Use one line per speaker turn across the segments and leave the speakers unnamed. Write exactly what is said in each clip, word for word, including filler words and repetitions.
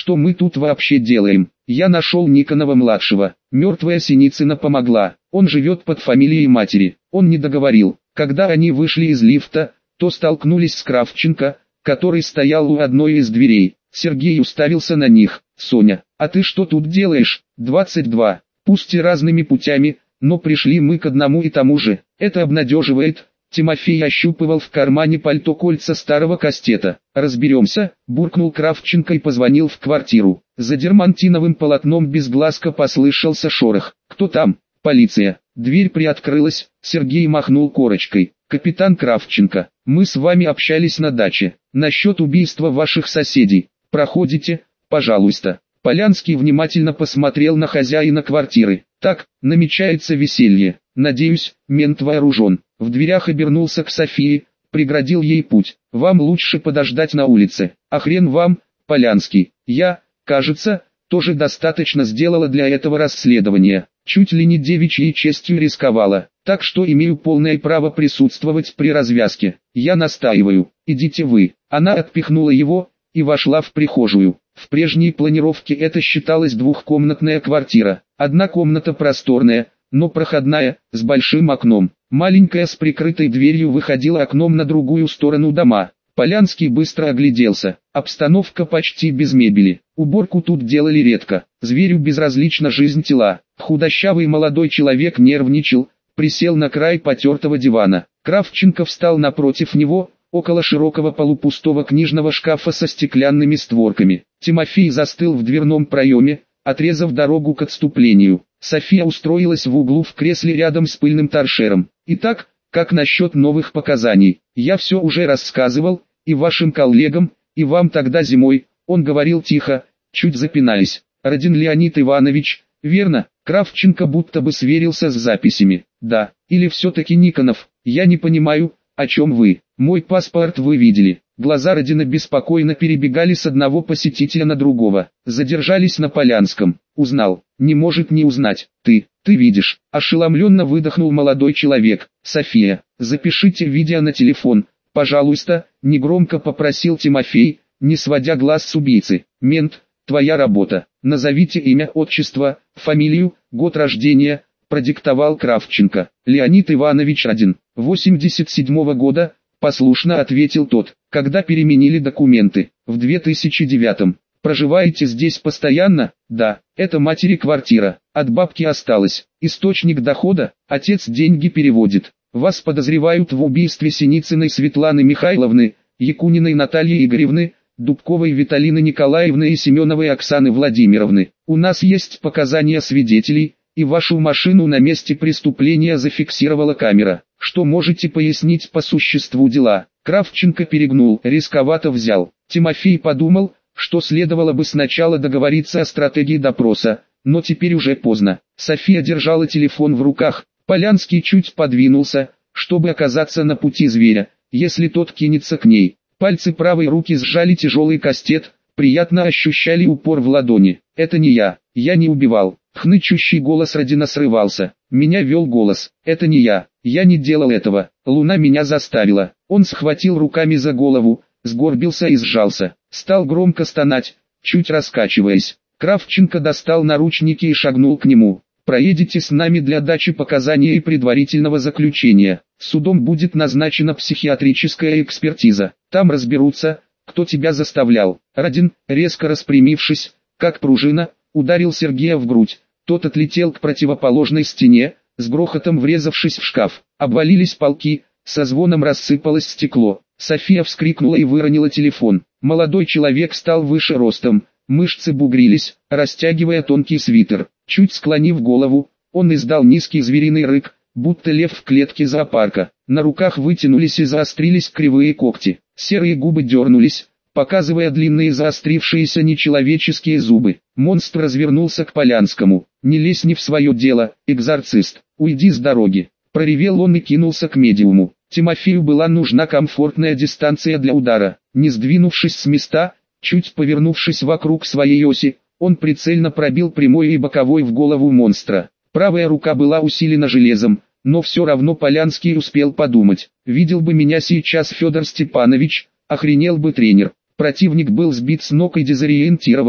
Что мы тут вообще делаем? Я нашел Никонова-младшего. Мертвая Синицына помогла. Он живет под фамилией матери. Он не договорил. Когда они вышли из лифта, то столкнулись с Кравченко, который стоял у одной из дверей. Сергей уставился на них. «Соня, а ты что тут делаешь?» «двадцать два. Пусть и разными путями, но пришли мы к одному и тому же. Это обнадеживает». Тимофей ощупывал в кармане пальто кольца старого кастета. «Разберемся», – буркнул Кравченко и позвонил в квартиру. За дермантиновым полотном безглазко послышался шорох. «Кто там?» «Полиция». Дверь приоткрылась, Сергей махнул корочкой. «Капитан Кравченко, мы с вами общались на даче. Насчет убийства ваших соседей. Проходите, пожалуйста». Полянский внимательно посмотрел на хозяина квартиры. «Так, намечается веселье. Надеюсь, мент вооружен». В дверях обернулся к Софии, преградил ей путь. «Вам лучше подождать на улице». «А хрен вам, Полянский. Я, кажется, тоже достаточно сделала для этого расследования. Чуть ли не девичьей честью рисковала. Так что имею полное право присутствовать при развязке. Я настаиваю. Идите вы». Она отпихнула его и вошла в прихожую. В прежней планировке это считалась двухкомнатная квартира. Одна комната просторная, но проходная, с большим окном. Маленькая с прикрытой дверью выходила окном на другую сторону дома. Полянский быстро огляделся. Обстановка почти без мебели. Уборку тут делали редко. Зверю безразлична жизнь тела. Худощавый молодой человек нервничал, присел на край потертого дивана. Кравченко встал напротив него, около широкого полупустого книжного шкафа со стеклянными створками. Тимофей застыл в дверном проеме, отрезав дорогу к отступлению. София устроилась в углу в кресле рядом с пыльным торшером. «Итак, как насчет новых показаний? Я все уже рассказывал, и вашим коллегам, и вам тогда зимой», он говорил тихо, чуть запинаясь. «Родин Леонид Иванович, верно?» Кравченко будто бы сверился с записями. «Да, или все-таки Никонов, я не понимаю, о чем вы. Мой паспорт вы видели». Глаза Родина беспокойно перебегали с одного посетителя на другого. Задержались на Полянском. «Узнал. Не может не узнать. Ты, ты видишь». Ошеломленно выдохнул молодой человек. «София, запишите видео на телефон, пожалуйста», негромко попросил Тимофей, не сводя глаз с убийцы. «Мент, твоя работа. Назовите имя, отчество, фамилию, год рождения», продиктовал Кравченко. «Леонид Иванович Родин, восемьдесят седьмого года», послушно ответил тот. «Когда переменили документы?» «В две тысячи девятом. Проживаете здесь постоянно?» «Да, это матери квартира. От бабки осталось. Источник дохода, отец деньги переводит. Вас подозревают в убийстве Синицыной Светланы Михайловны, Якуниной Натальи Игоревны, Дубковой Виталины Николаевны и Семеновой Оксаны Владимировны. У нас есть показания свидетелей, и вашу машину на месте преступления зафиксировала камера. Что можете пояснить по существу дела?» Кравченко перегнул, рисковато взял. Тимофей подумал, что следовало бы сначала договориться о стратегии допроса, но теперь уже поздно. София держала телефон в руках. Полянский чуть подвинулся, чтобы оказаться на пути зверя, если тот кинется к ней. Пальцы правой руки сжали тяжелый кастет, приятно ощущали упор в ладони. «Это не я, я не убивал». Хнычущий голос Родина срывался. «Меня вел голос. Это не я. Я не делал этого. Луна меня заставила». Он схватил руками за голову, сгорбился и сжался. Стал громко стонать, чуть раскачиваясь. Кравченко достал наручники и шагнул к нему. «Проедете с нами для дачи показаний и предварительного заключения. Судом будет назначена психиатрическая экспертиза. Там разберутся, кто тебя заставлял». Родин, резко распрямившись, как пружина, ударил Сергея в грудь. Тот отлетел к противоположной стене, с грохотом врезавшись в шкаф. Обвалились полки, со звоном рассыпалось стекло. София вскрикнула и выронила телефон. Молодой человек стал выше ростом, мышцы бугрились, растягивая тонкий свитер. Чуть склонив голову, он издал низкий звериный рык, будто лев в клетке зоопарка. На руках вытянулись и заострились кривые когти. Серые губы дернулись, показывая длинные заострившиеся нечеловеческие зубы. Монстр развернулся к Полянскому. «Не лезь не в свое дело, экзорцист, уйди с дороги», проревел он и кинулся к медиуму. Тимофею была нужна комфортная дистанция для удара. Не сдвинувшись с места, чуть повернувшись вокруг своей оси, он прицельно пробил прямой и боковой в голову монстра. Правая рука была усилена железом, но все равно Полянский успел подумать: видел бы меня сейчас Федор Степанович, охренел бы тренер. Противник был сбит с ног и дезориентирован,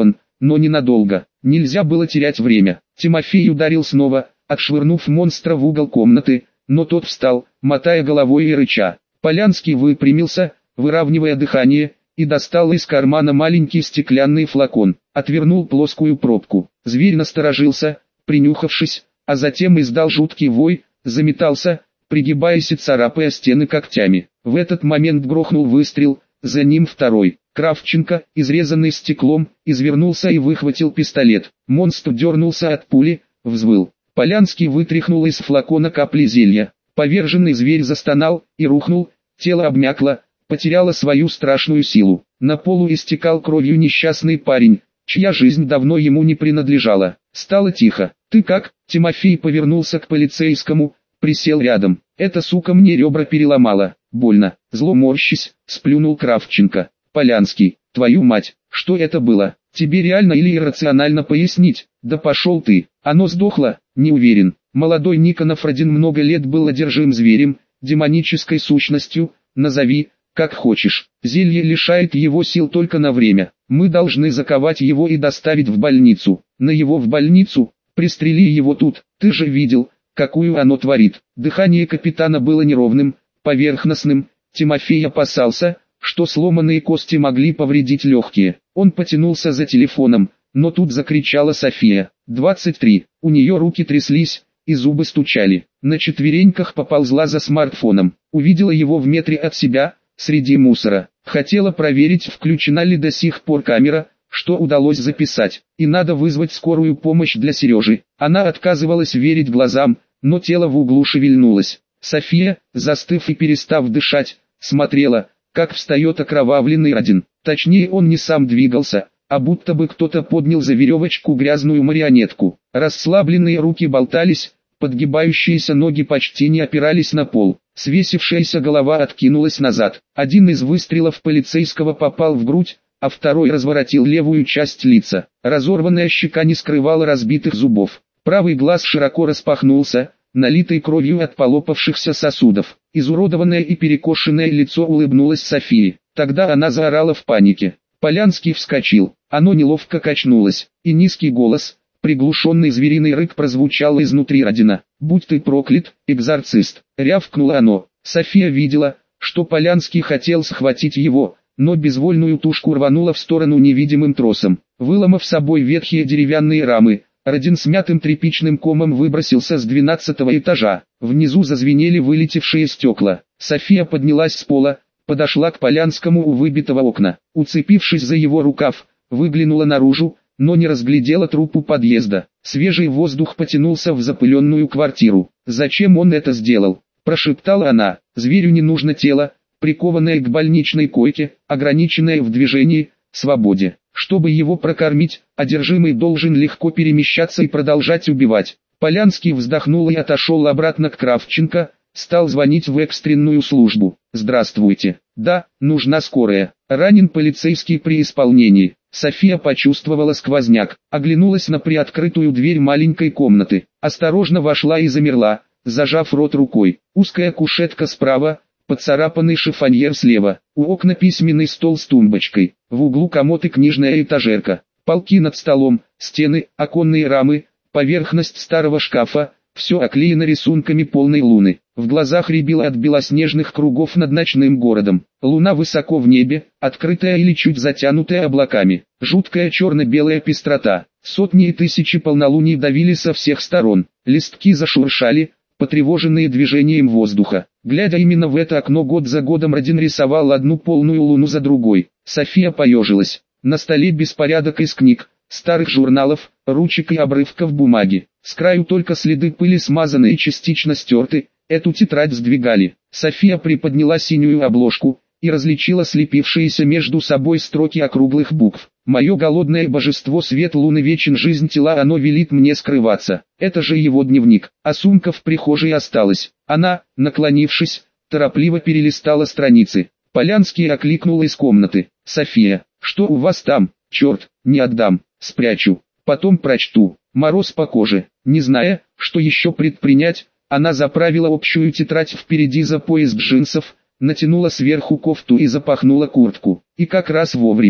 но ненадолго. Нельзя было терять время. Тимофей ударил снова, отшвырнув монстра в угол комнаты, но тот встал, мотая головой и рыча. Полянский выпрямился, выравнивая дыхание, и достал из кармана маленький стеклянный флакон, отвернул плоскую пробку. Зверь насторожился, принюхавшись, а затем издал жуткий вой, заметался, пригибаясь и царапая стены когтями. В этот момент грохнул выстрел, за ним второй. Кравченко, изрезанный стеклом, извернулся и выхватил пистолет. Монстр дернулся от пули, взвыл. Полянский вытряхнул из флакона капли зелья. Поверженный зверь застонал и рухнул, тело обмякло, потеряло свою страшную силу. На полу истекал кровью несчастный парень, чья жизнь давно ему не принадлежала. Стало тихо. «Ты как?» Тимофей повернулся к полицейскому, присел рядом. «Эта сука мне ребра переломала. Больно». Зло морщись, сплюнул Кравченко. «Полянский, твою мать, что это было? Тебе реально или иррационально пояснить?» «Да пошел ты». «Оно сдохло?» «Не уверен». Молодой Никонов один много лет был одержим зверем, демонической сущностью, назови, как хочешь. Зелье лишает его сил только на время. Мы должны заковать его и доставить в больницу. На его в больницу? Пристрели его тут. Ты же видел, какую оно творит. Дыхание капитана было неровным, поверхностным. Тимофей опасался, что сломанные кости могли повредить легкие. Он потянулся за телефоном, но тут закричала София. «двадцать три». У нее руки тряслись, и зубы стучали. На четвереньках поползла за смартфоном. Увидела его в метре от себя, среди мусора. Хотела проверить, включена ли до сих пор камера, что удалось записать. И надо вызвать скорую помощь для Сережи. Она отказывалась верить глазам, но тело в углу шевельнулось. София, застыв и перестав дышать, смотрела, как встает окровавленный Родин. Точнее, он не сам двигался, а будто бы кто-то поднял за веревочку грязную марионетку. Расслабленные руки болтались, подгибающиеся ноги почти не опирались на пол. Свесившаяся голова откинулась назад. Один из выстрелов полицейского попал в грудь, а второй разворотил левую часть лица. Разорванная щека не скрывала разбитых зубов. Правый глаз широко распахнулся, налитый кровью от полопавшихся сосудов. Изуродованное и перекошенное лицо улыбнулось Софии. Тогда она заорала в панике. Полянский вскочил. Оно неловко качнулось, и низкий голос, приглушенный звериный рык, прозвучал изнутри Родина. «Будь ты проклят, экзорцист!» — рявкнуло оно. София видела, что Полянский хотел схватить его, но безвольную тушку рванула в сторону невидимым тросом. Выломав собой ветхие деревянные рамы, Родин смятым тряпичным комом выбросился с двенадцатого этажа. Внизу зазвенели вылетевшие стекла. София поднялась с пола, подошла к Полянскому у выбитого окна. Уцепившись за его рукав, выглянула наружу, но не разглядела труп у подъезда. Свежий воздух потянулся в запыленную квартиру. «Зачем он это сделал?» – прошептала она. «Зверю не нужно тело, прикованное к больничной койке, ограниченное в движении, свободе. Чтобы его прокормить, одержимый должен легко перемещаться и продолжать убивать». Полянский вздохнул и отошел обратно к Кравченко, стал звонить в экстренную службу. «Здравствуйте. Да, нужна скорая. Ранен полицейский при исполнении». София почувствовала сквозняк, оглянулась на приоткрытую дверь маленькой комнаты. Осторожно вошла и замерла, зажав рот рукой. Узкая кушетка справа, поцарапанный шифоньер слева. У окна письменный стол с тумбочкой. В углу комод и книжная этажерка. Полки над столом, стены, оконные рамы, поверхность старого шкафа. Все оклеено рисунками полной луны. В глазах рябило от белоснежных кругов над ночным городом. Луна высоко в небе, открытая или чуть затянутая облаками. Жуткая черно-белая пестрота. Сотни и тысячи полнолуний давили со всех сторон. Листки зашуршали, потревоженные движением воздуха. Глядя именно в это окно, год за годом Родин рисовал одну полную луну за другой. София поежилась. На столе беспорядок из книг, старых журналов, ручек и обрывков бумаги. С краю только следы пыли смазаны и частично стерты. Эту тетрадь сдвигали. София приподняла синюю обложку и различила слепившиеся между собой строки округлых букв. «Мое голодное божество, свет луны вечен, жизнь тела, оно велит мне скрываться». Это же его дневник, а сумка в прихожей осталась. Она, наклонившись, торопливо перелистала страницы. Полянский окликнул из комнаты. «София, что у вас там?» «Черт, не отдам, спрячу, потом прочту». Мороз по коже. Не зная, что еще предпринять, она заправила общую тетрадь впереди за пояс джинсов, натянула сверху кофту и запахнула куртку. И как раз вовремя.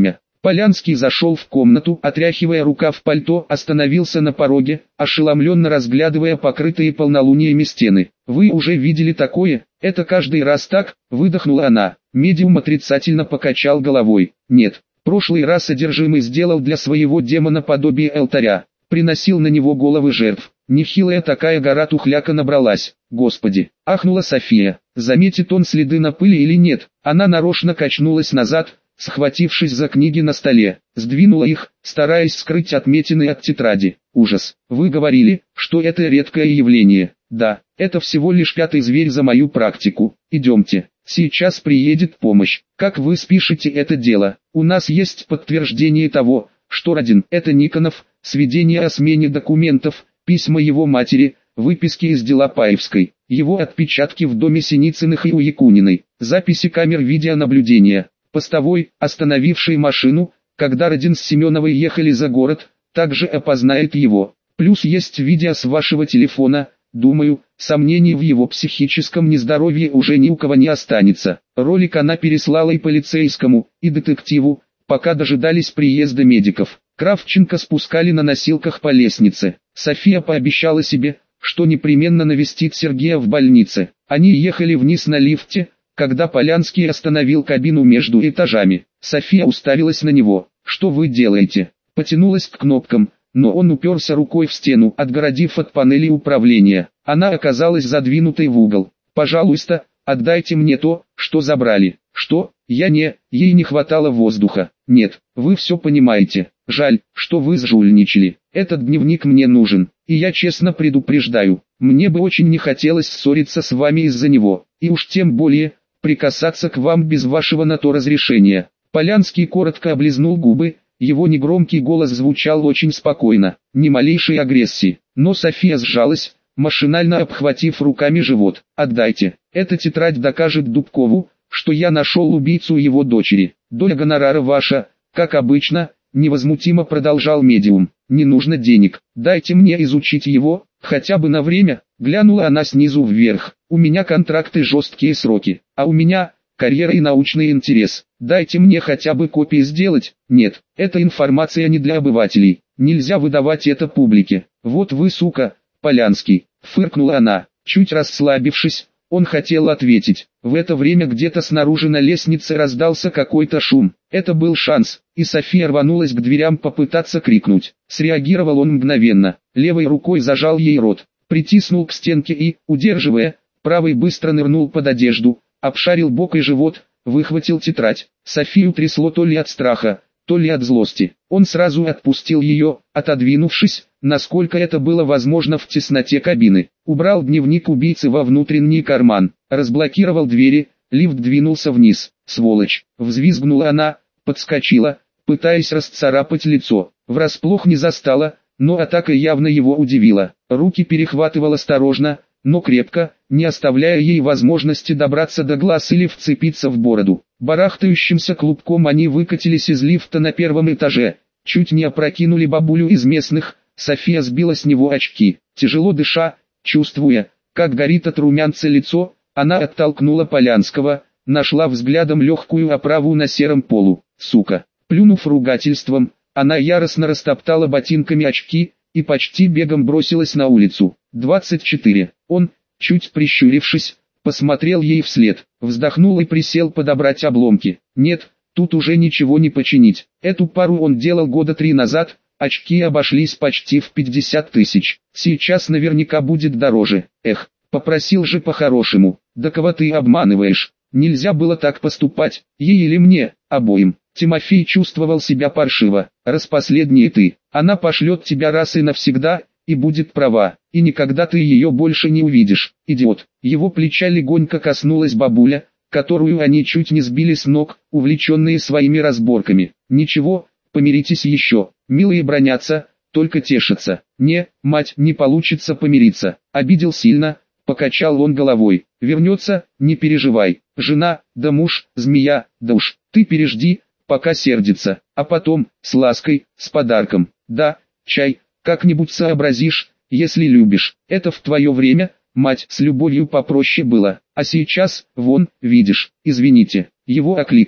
Полянский зашел в комнату, отряхивая рукав пальто, остановился на пороге, ошеломленно разглядывая покрытые полнолуниями стены. «Вы уже видели такое? Это каждый раз так?» – выдохнула она. Медиум отрицательно покачал головой. «Нет, прошлый раз одержимый сделал для своего демона подобие алтаря, приносил на него головы жертв. Нехилая такая гора тухляка набралась. Господи!» – ахнула София. Заметит он следы на пыли или нет? Она нарочно качнулась назад, схватившись за книги на столе, сдвинула их, стараясь скрыть отметины от тетради. «Ужас! Вы говорили, что это редкое явление». «Да, это всего лишь пятый зверь за мою практику. Идемте, сейчас приедет помощь. Как вы спишете это дело? У нас есть подтверждение того, что Родин – это Никонов, сведения о смене документов, письма его матери, выписки из дела Паевской, его отпечатки в доме Синицыных и у Якуниной, записи камер видеонаблюдения». Постовой, остановивший машину, когда Родин с Семеновой ехали за город, также опознает его. Плюс есть видео с вашего телефона. Думаю, сомнений в его психическом нездоровье уже ни у кого не останется. Ролик она переслала и полицейскому, и детективу, пока дожидались приезда медиков. Кравченко спускали на носилках по лестнице. София пообещала себе, что непременно навестит Сергея в больнице. Они ехали вниз на лифте, когда Полянский остановил кабину между этажами. София уставилась на него. «Что вы делаете?» Потянулась к кнопкам, но он уперся рукой в стену, отгородив от панели управления. Она оказалась задвинутой в угол. «Пожалуйста, отдайте мне то, что забрали». «Что? Я не...» Ей не хватало воздуха. «Нет, вы все понимаете. Жаль, что вы сжульничали. Этот дневник мне нужен, и я честно предупреждаю, мне бы очень не хотелось ссориться с вами из-за него, и уж тем более прикасаться к вам без вашего на то разрешения». Полянский коротко облизнул губы, его негромкий голос звучал очень спокойно, ни малейшей агрессии, но София сжалась, машинально обхватив руками живот. «Отдайте, эта тетрадь докажет Дубкову, что я нашел убийцу его дочери. Доля гонорара ваша, как обычно», невозмутимо продолжал медиум. «Не нужно денег, дайте мне изучить его, хотя бы на время». Глянула она снизу вверх. «У меня контракты, жесткие сроки, а у меня карьера и научный интерес. Дайте мне хотя бы копии сделать». «Нет, эта информация не для обывателей, нельзя выдавать это публике». «Вот вы сука, Полянский», фыркнула она, чуть расслабившись. Он хотел ответить. В это время где-то снаружи на лестнице раздался какой-то шум. Это был шанс, и София рванулась к дверям попытаться крикнуть. Среагировал он мгновенно, левой рукой зажал ей рот, притиснул к стенке и, удерживая, правой быстро нырнул под одежду, обшарил бок и живот, выхватил тетрадь. Софию трясло то ли от страха, то ли от злости. Он сразу отпустил ее, отодвинувшись, насколько это было возможно в тесноте кабины. Убрал дневник убийцы во внутренний карман, разблокировал двери, лифт двинулся вниз. «Сволочь!» — взвизгнула она, подскочила, пытаясь расцарапать лицо. Врасплох не застала, но атака явно его удивила. Руки перехватывал осторожно, но крепко, не оставляя ей возможности добраться до глаз или вцепиться в бороду. Барахтающимся клубком они выкатились из лифта на первом этаже, чуть не опрокинули бабулю из местных. София сбила с него очки. Тяжело дыша, чувствуя, как горит от румянца лицо, она оттолкнула Полянского, нашла взглядом легкую оправу на сером полу. «Сука!» Плюнув ругательством, она яростно растоптала ботинками очки и почти бегом бросилась на улицу. двадцать четыре. Он, чуть прищурившись, посмотрел ей вслед, вздохнул и присел подобрать обломки. Нет, тут уже ничего не починить. Эту пару он делал года три назад, очки обошлись почти в пятьдесят тысяч. Сейчас наверняка будет дороже. Эх, попросил же по-хорошему. Да кого ты обманываешь? Нельзя было так поступать, ей или мне, обоим. Тимофей чувствовал себя паршиво. Распоследний ты. Она пошлет тебя раз и навсегда, и будет права, и никогда ты ее больше не увидишь, идиот. Его плеча легонько коснулась бабуля, которую они чуть не сбили с ног, увлеченные своими разборками. Ничего, помиритесь еще. Милые бронятся, только тешатся. Не, мать, не получится помириться. Обидел сильно, покачал он головой. Вернется, не переживай. Жена, да муж, змея, да уж. Ты пережди, пока сердится, а потом, с лаской, с подарком. Да, чай, как-нибудь сообразишь, если любишь. Это в твое время, мать, с любовью попроще было. А сейчас, вон, видишь, извините. Его окликнули.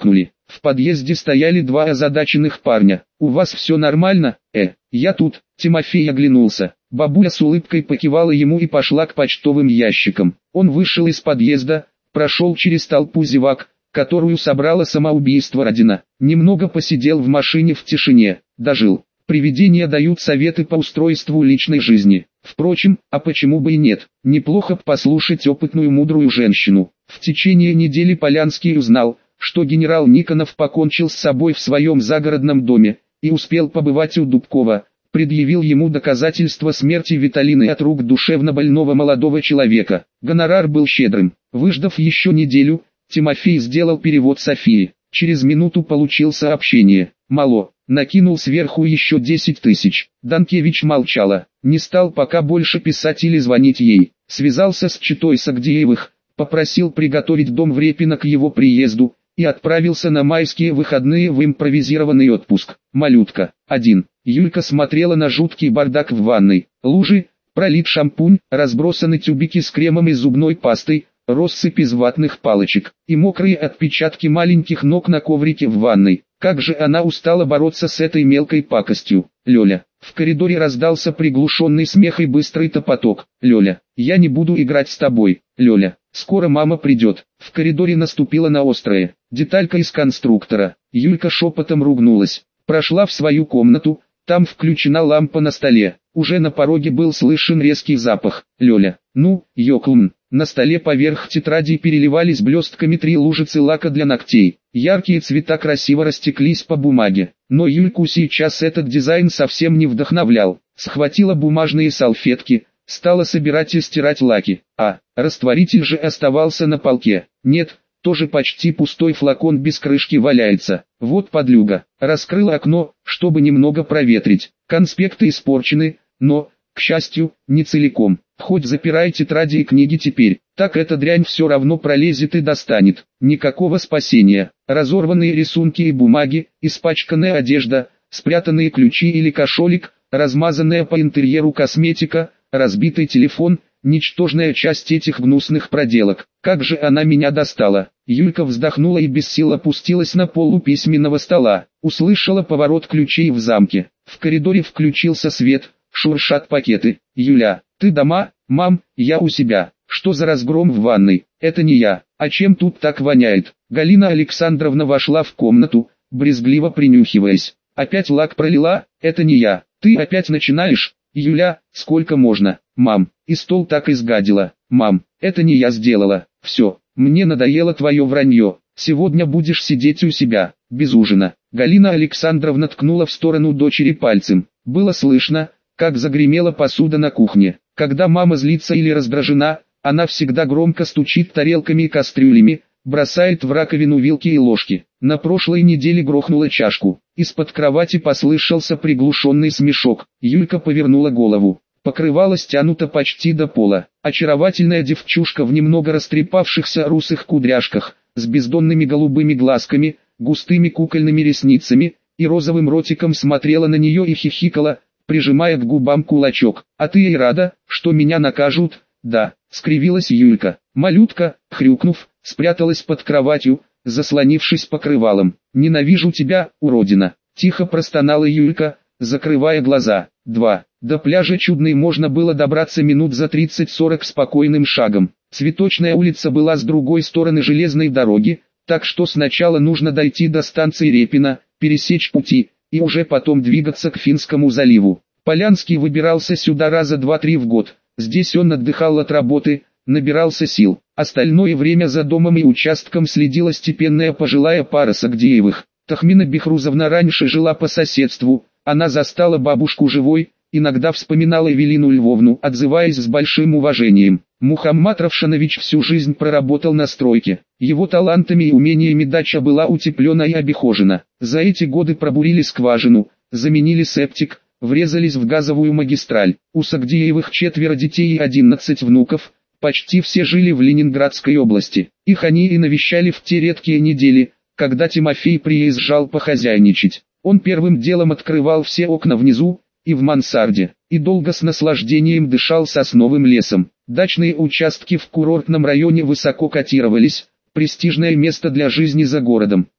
В подъезде стояли два озадаченных парня. «У вас все нормально?» «Э, я тут». Тимофей оглянулся. Бабуля с улыбкой покивала ему и пошла к почтовым ящикам. Он вышел из подъезда, прошел через толпу зевак, которую собрало самоубийство Родина. Немного посидел в машине в тишине, дожил. Привидения дают советы по устройству личной жизни. Впрочем, а почему бы и нет? Неплохо послушать опытную мудрую женщину. В течение недели Полянский узнал, что генерал Никонов покончил с собой в своем загородном доме, и успел побывать у Дубкова. Предъявил ему доказательства смерти Виталины от рук душевнобольного молодого человека. Гонорар был щедрым. Выждав еще неделю, Тимофей сделал перевод Софии. Через минуту получил сообщение. «Мало». Накинул сверху еще десять тысяч. Данкевич молчала. Не стал пока больше писать или звонить ей. Связался с читой Сагдеевых, попросил приготовить дом в Репино к его приезду, и отправился на майские выходные в импровизированный отпуск. Малютка. один. Юлька смотрела на жуткий бардак в ванной. Лужи, пролит шампунь, разбросаны тюбики с кремом и зубной пастой, россыпь из ватных палочек, и мокрые отпечатки маленьких ног на коврике в ванной. Как же она устала бороться с этой мелкой пакостью. Лёля. В коридоре раздался приглушенный смех и быстрый топоток. Лёля, я не буду играть с тобой. Лёля, скоро мама придет. В коридоре наступила на острое. Деталька из конструктора. Юлька шепотом ругнулась. Прошла в свою комнату. Там включена лампа на столе. Уже на пороге был слышен резкий запах. Лёля, ну, ёклун. На столе поверх тетради переливались блестками три лужицы лака для ногтей. Яркие цвета красиво растеклись по бумаге. Но Юльку сейчас этот дизайн совсем не вдохновлял. Схватила бумажные салфетки, стала собирать и стирать лаки. А, растворитель же оставался на полке. Нет, тоже почти пустой флакон без крышки валяется. Вот подлюга. Раскрыла окно, чтобы немного проветрить. Конспекты испорчены, но, к счастью, не целиком. Хоть запирай тетради и книги теперь, так эта дрянь все равно пролезет и достанет. Никакого спасения. Разорванные рисунки и бумаги, испачканная одежда, спрятанные ключи или кошелек, размазанная по интерьеру косметика, разбитый телефон, ничтожная часть этих гнусных проделок. Как же она меня достала. Юлька вздохнула и без сил опустилась на пол у письменного стола. Услышала поворот ключей в замке. В коридоре включился свет, шуршат пакеты. Юля, ты дома? Мам, я у себя. Что за разгром в ванной? Это не я. А чем тут так воняет? Галина Александровна вошла в комнату, брезгливо принюхиваясь. Опять лак пролила? Это не я. Ты опять начинаешь? Юля, сколько можно? Мам, и стол так изгадила. Мам, это не я сделала. Все, мне надоело твое вранье. Сегодня будешь сидеть у себя, без ужина. Галина Александровна ткнула в сторону дочери пальцем. Было слышно, как загремела посуда на кухне. Когда мама злится или раздражена, она всегда громко стучит тарелками и кастрюлями, бросает в раковину вилки и ложки. На прошлой неделе грохнула чашку. Из-под кровати послышался приглушенный смешок. Юлька повернула голову. Покрывало стянуто почти до пола. Очаровательная девчушка в немного растрепавшихся русых кудряшках, с бездонными голубыми глазками, густыми кукольными ресницами и розовым ротиком смотрела на нее и хихикала, прижимая к губам кулачок. «А ты и рада, что меня накажут?» «Да», — скривилась Юлька. Малютка, хрюкнув, спряталась под кроватью, заслонившись покрывалом. «Ненавижу тебя, уродина!» — тихо простонала Юлька, закрывая глаза. два. До пляжа Чудной можно было добраться минут за тридцать-сорок спокойным шагом. Цветочная улица была с другой стороны железной дороги, так что сначала нужно дойти до станции Репино, пересечь пути, и уже потом двигаться к Финскому заливу. Полянский выбирался сюда раза два-три в год. Здесь он отдыхал от работы, набирался сил. Остальное время за домом и участком следила степенная пожилая пара Сагдеевых. Тахмина Бехрузовна раньше жила по соседству, она застала бабушку живой, иногда вспоминала Эвелину Львовну, отзываясь с большим уважением. Мухаммад Равшанович всю жизнь проработал на стройке. Его талантами и умениями дача была утеплена и обихожена. За эти годы пробурили скважину, заменили септик, врезались в газовую магистраль. У Сагдеевых четверо детей и одиннадцать внуков, почти все жили в Ленинградской области. Их они и навещали в те редкие недели, когда Тимофей приезжал похозяйничать. Он первым делом открывал все окна внизу и в мансарде, и долго с наслаждением дышал сосновым лесом. Дачные участки в курортном районе высоко котировались, престижное место для жизни за городом.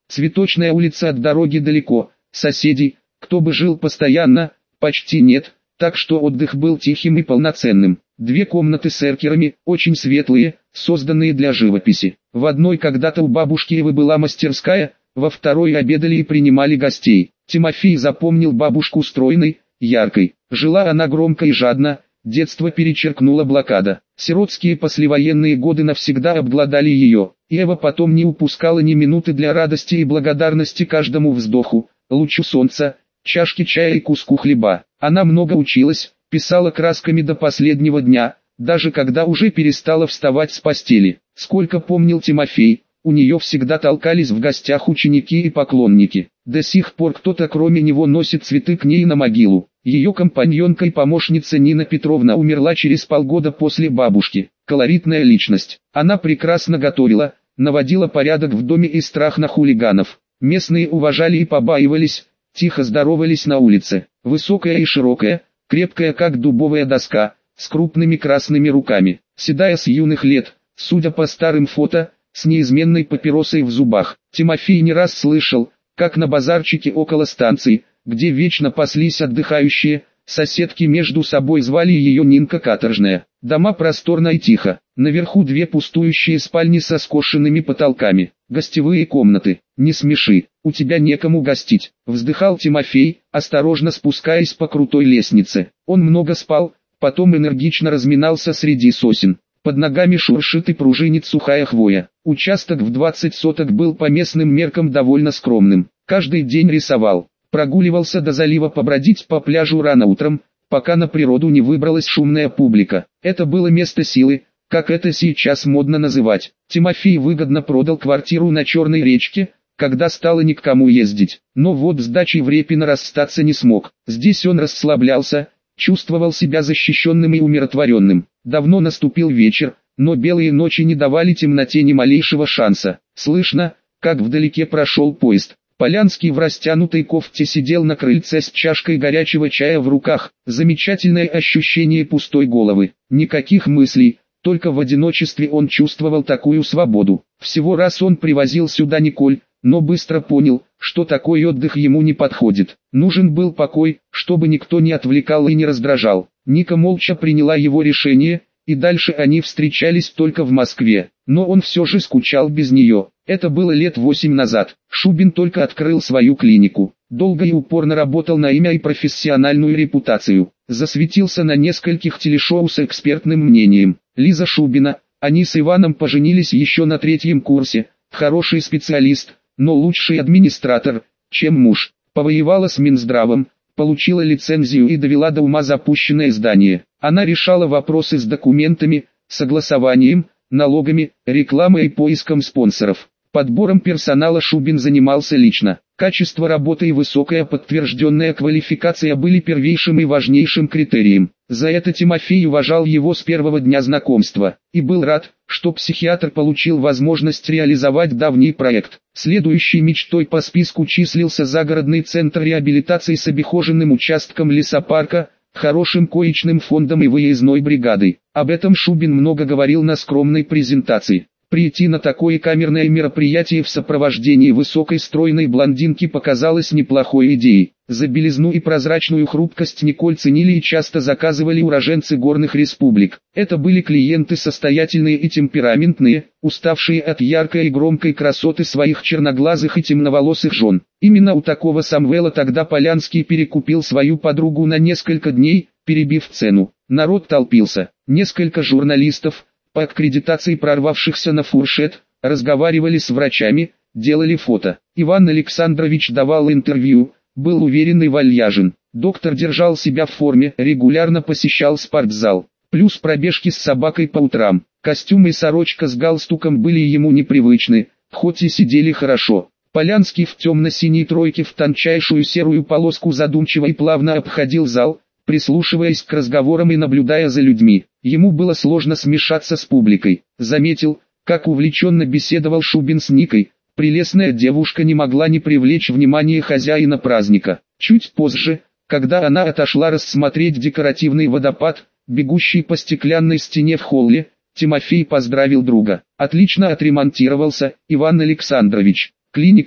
Цветочная улица от дороги далеко, соседей, кто бы жил постоянно, почти нет, так что отдых был тихим и полноценным. Две комнаты с эркерами, очень светлые, созданные для живописи. В одной когда-то у бабушки Евы была мастерская, во второй обедали и принимали гостей. Тимофей запомнил бабушку стройной, яркой. Жила она громко и жадно, детство перечеркнула блокада. Сиротские послевоенные годы навсегда обглодали ее. Ева потом не упускала ни минуты для радости и благодарности каждому вздоху, лучу солнца, чашке чая и куску хлеба. Она много училась, писала красками до последнего дня, даже когда уже перестала вставать с постели. Сколько помнил Тимофей, у нее всегда толкались в гостях ученики и поклонники. До сих пор кто-то кроме него носит цветы к ней на могилу. Ее компаньонка и помощница Нина Петровна умерла через полгода после бабушки. Колоритная личность. Она прекрасно готовила, наводила порядок в доме и страх на хулиганов. Местные уважали и побаивались, тихо здоровались на улице. Высокая и широкая, крепкая как дубовая доска, с крупными красными руками. Седая с юных лет, судя по старым фото, с неизменной папиросой в зубах. Тимофей не раз слышал, как на базарчике около станции, где вечно паслись отдыхающие, соседки между собой звали ее Нинка Каторжная. Дома просторно и тихо, наверху две пустующие спальни со скошенными потолками, гостевые комнаты. «Не смеши, у тебя некому гостить», — вздыхал Тимофей, осторожно спускаясь по крутой лестнице. Он много спал, потом энергично разминался среди сосен. Под ногами шуршит и пружинит сухая хвоя. Участок в двадцать соток был по местным меркам довольно скромным. Каждый день рисовал. Прогуливался до залива побродить по пляжу рано утром, пока на природу не выбралась шумная публика. Это было место силы, как это сейчас модно называть. Тимофей выгодно продал квартиру на Черной речке, когда стало ни к кому ездить. Но вот с дачей в Репино расстаться не смог. Здесь он расслаблялся, чувствовал себя защищенным и умиротворенным. Давно наступил вечер, но белые ночи не давали темноте ни малейшего шанса. Слышно, как вдалеке прошел поезд. Полянский в растянутой кофте сидел на крыльце с чашкой горячего чая в руках. Замечательное ощущение пустой головы. Никаких мыслей, только в одиночестве он чувствовал такую свободу. Всего раз он привозил сюда Николь, но быстро понял, что такой отдых ему не подходит. Нужен был покой, чтобы никто не отвлекал и не раздражал. Ника молча приняла его решение, и дальше они встречались только в Москве. Но он все же скучал без нее. Это было лет восемь назад. Шубин только открыл свою клинику. Долго и упорно работал на имя и профессиональную репутацию. Засветился на нескольких телешоу с экспертным мнением. Лиза Шубина, они с Иваном поженились еще на третьем курсе. Хороший специалист, но лучший администратор, чем муж. Повоевала с Минздравом, получила лицензию и довела до ума запущенное здание. Она решала вопросы с документами, согласованием, налогами, рекламой и поиском спонсоров. Подбором персонала Шубин занимался лично. Качество работы и высокая подтвержденная квалификация были первейшим и важнейшим критерием. За это Тимофей уважал его с первого дня знакомства, и был рад, что психиатр получил возможность реализовать давний проект. Следующей мечтой по списку числился загородный центр реабилитации с обихоженным участком лесопарка, хорошим коечным фондом и выездной бригадой. Об этом Шубин много говорил на скромной презентации. Прийти на такое камерное мероприятие в сопровождении высокой стройной блондинки показалось неплохой идеей. За белизну и прозрачную хрупкость Николь ценили и часто заказывали уроженцы горных республик. Это были клиенты состоятельные и темпераментные, уставшие от яркой и громкой красоты своих черноглазых и темноволосых жен. Именно у такого Самвела тогда Полянский перекупил свою подругу на несколько дней, перебив цену. Народ толпился. Несколько журналистов, по аккредитации прорвавшихся на фуршет, разговаривали с врачами, делали фото. Иван Александрович давал интервью, был уверен и вальяжен. Доктор держал себя в форме, регулярно посещал спортзал. Плюс пробежки с собакой по утрам. Костюм и сорочка с галстуком были ему непривычны, хоть и сидели хорошо. Полянский в темно-синей тройке в тончайшую серую полоску задумчиво и плавно обходил зал, прислушиваясь к разговорам и наблюдая за людьми. Ему было сложно смешаться с публикой. Заметил, как увлеченно беседовал Шубин с Никой. Прелестная девушка не могла не привлечь внимание хозяина праздника. Чуть позже, когда она отошла рассмотреть декоративный водопад, бегущий по стеклянной стене в холле, Тимофей поздравил друга. «Отлично отремонтировался, Иван Александрович. Клиника,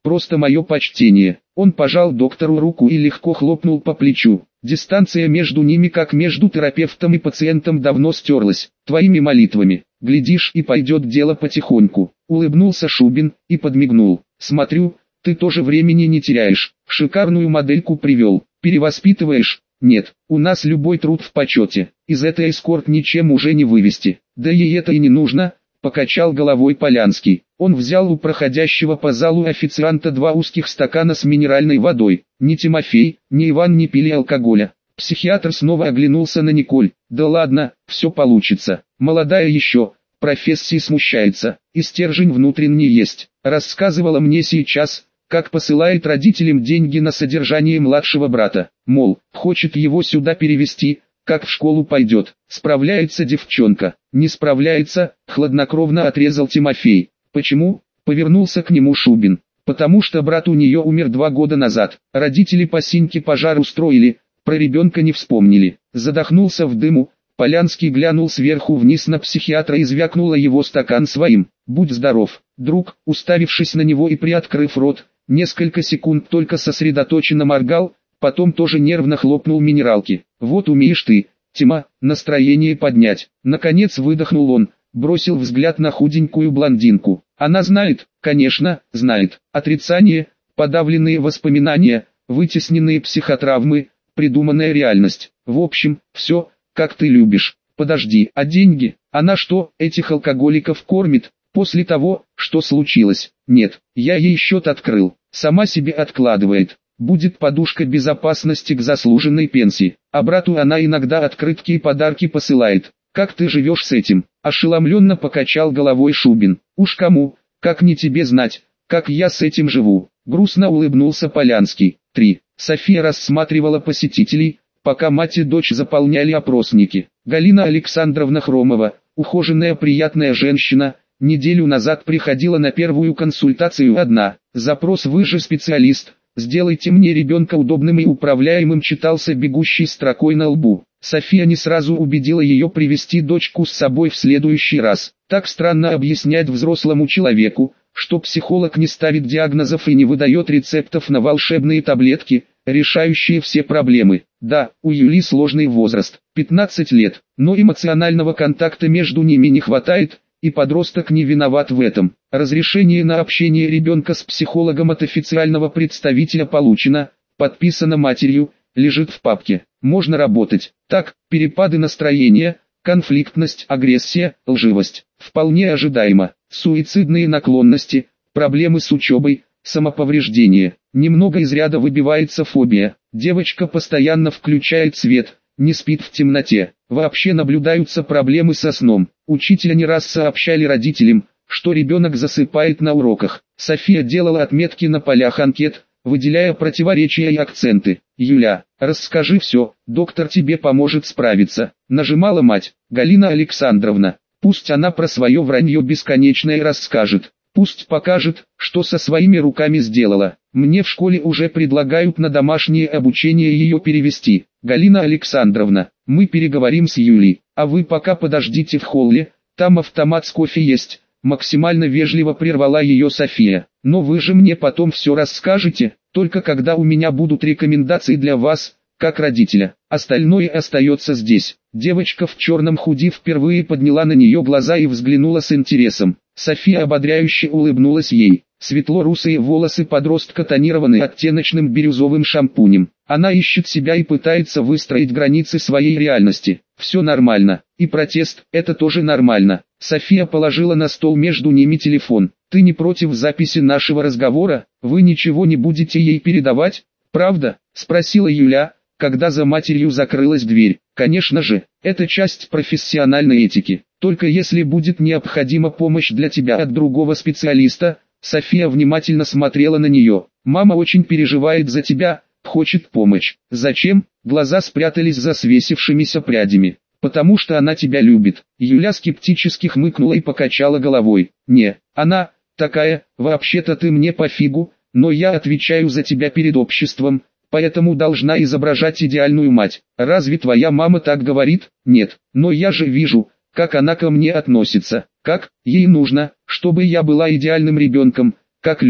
просто мое почтение. Он пожал доктору руку и легко хлопнул по плечу. Дистанция между ними, как между терапевтом и пациентом, давно стерлась. Твоими молитвами. Глядишь, и пойдет дело потихоньку. Улыбнулся Шубин и подмигнул. Смотрю, ты тоже времени не теряешь. Шикарную модельку привел. Перевоспитываешь? Нет, у нас любой труд в почете. Из этой эскорт ничем уже не вывести. Да ей это и не нужно, покачал головой Полянский. Он взял у проходящего по залу официанта два узких стакана с минеральной водой. Ни Тимофей, ни Иван не пили алкоголя. Психиатр снова оглянулся на Николь. Да ладно, все получится. Молодая еще, профессии смущается, и стержень внутренний есть. Рассказывала мне сейчас, как посылает родителям деньги на содержание младшего брата. Мол, хочет его сюда перевести, как в школу пойдет. Справляется девчонка. Не справляется, хладнокровно отрезал Тимофей. Почему? Повернулся к нему Шубин. Потому что брат у нее умер два года назад. Родители по синьке пожар устроили, про ребенка не вспомнили. Задохнулся в дыму. Полянский глянул сверху вниз на психиатра и звякнула его стакан своим. «Будь здоров, друг», уставившись на него и приоткрыв рот, несколько секунд только сосредоточенно моргал, потом тоже нервно хлопнул минералки. «Вот умеешь ты, Тима, настроение поднять». Наконец выдохнул он, бросил взгляд на худенькую блондинку. Она знает, конечно, знает. Отрицание, подавленные воспоминания, вытесненные психотравмы, придуманная реальность. В общем, все, как ты любишь. Подожди, а деньги? Она что, этих алкоголиков кормит? После того, что случилось? Нет, я ей счет открыл. Сама себе откладывает. Будет подушка безопасности к заслуженной пенсии. А брату она иногда открытки и подарки посылает. Как ты живешь с этим? Ошеломленно покачал головой Шубин. Уж кому, как не тебе знать, как я с этим живу. Грустно улыбнулся Полянский. три. София рассматривала посетителей, пока мать и дочь заполняли опросники. Галина Александровна Хромова, ухоженная приятная женщина, неделю назад приходила на первую консультацию одна. Запрос: вы же специалист, сделайте мне ребенка удобным и управляемым, читался бегущей строкой на лбу. София не сразу убедила ее привести дочку с собой в следующий раз. Так странно объяснять взрослому человеку, что психолог не ставит диагнозов и не выдает рецептов на волшебные таблетки, решающие все проблемы. Да, у Юли сложный возраст, пятнадцать лет, но эмоционального контакта между ними не хватает, и подросток не виноват в этом. Разрешение на общение ребенка с психологом от официального представителя получено, подписано матерью, лежит в папке. Можно работать. Так, перепады настроения, конфликтность, агрессия, лживость. Вполне ожидаемо. Суицидные наклонности, проблемы с учебой, самоповреждение. Немного из ряда выбивается фобия. Девочка постоянно включает свет, не спит в темноте. Вообще наблюдаются проблемы со сном. Учителя не раз сообщали родителям, что ребенок засыпает на уроках. София делала отметки на полях анкет, выделяя противоречия и акценты. «Юля, расскажи все, доктор тебе поможет справиться», нажимала мать. «Галина Александровна, пусть она про свое вранье бесконечное расскажет. Пусть покажет, что со своими руками сделала. Мне в школе уже предлагают на домашнее обучение ее перевести. Галина Александровна, мы переговорим с Юлей, а вы пока подождите в холле, там автомат с кофе есть». Максимально вежливо прервала ее София. «Но вы же мне потом все расскажете, только когда у меня будут рекомендации для вас, как родителя. Остальное остается здесь». Девочка в черном худи впервые подняла на нее глаза и взглянула с интересом. София ободряюще улыбнулась ей. Светло-русые волосы подростка тонированы оттеночным бирюзовым шампунем. Она ищет себя и пытается выстроить границы своей реальности. Все нормально. И протест – это тоже нормально. София положила на стол между ними телефон. «Ты не против записи нашего разговора? Вы ничего не будете ей передавать, правда?» – спросила Юля, когда за матерью закрылась дверь. «Конечно же, это часть профессиональной этики. Только если будет необходима помощь для тебя от другого специалиста». София внимательно смотрела на нее. «Мама очень переживает за тебя, хочет помочь». «Зачем?» Глаза спрятались за свесившимися прядями. «Потому что она тебя любит». Юля скептически хмыкнула и покачала головой. «Не, она такая, вообще-то ты мне пофигу, но я отвечаю за тебя перед обществом, поэтому должна изображать идеальную мать. Разве твоя мама так говорит?» «Нет, но я же вижу, как она ко мне относится. Как? Ей нужно, чтобы я была идеальным ребенком, как Лёля».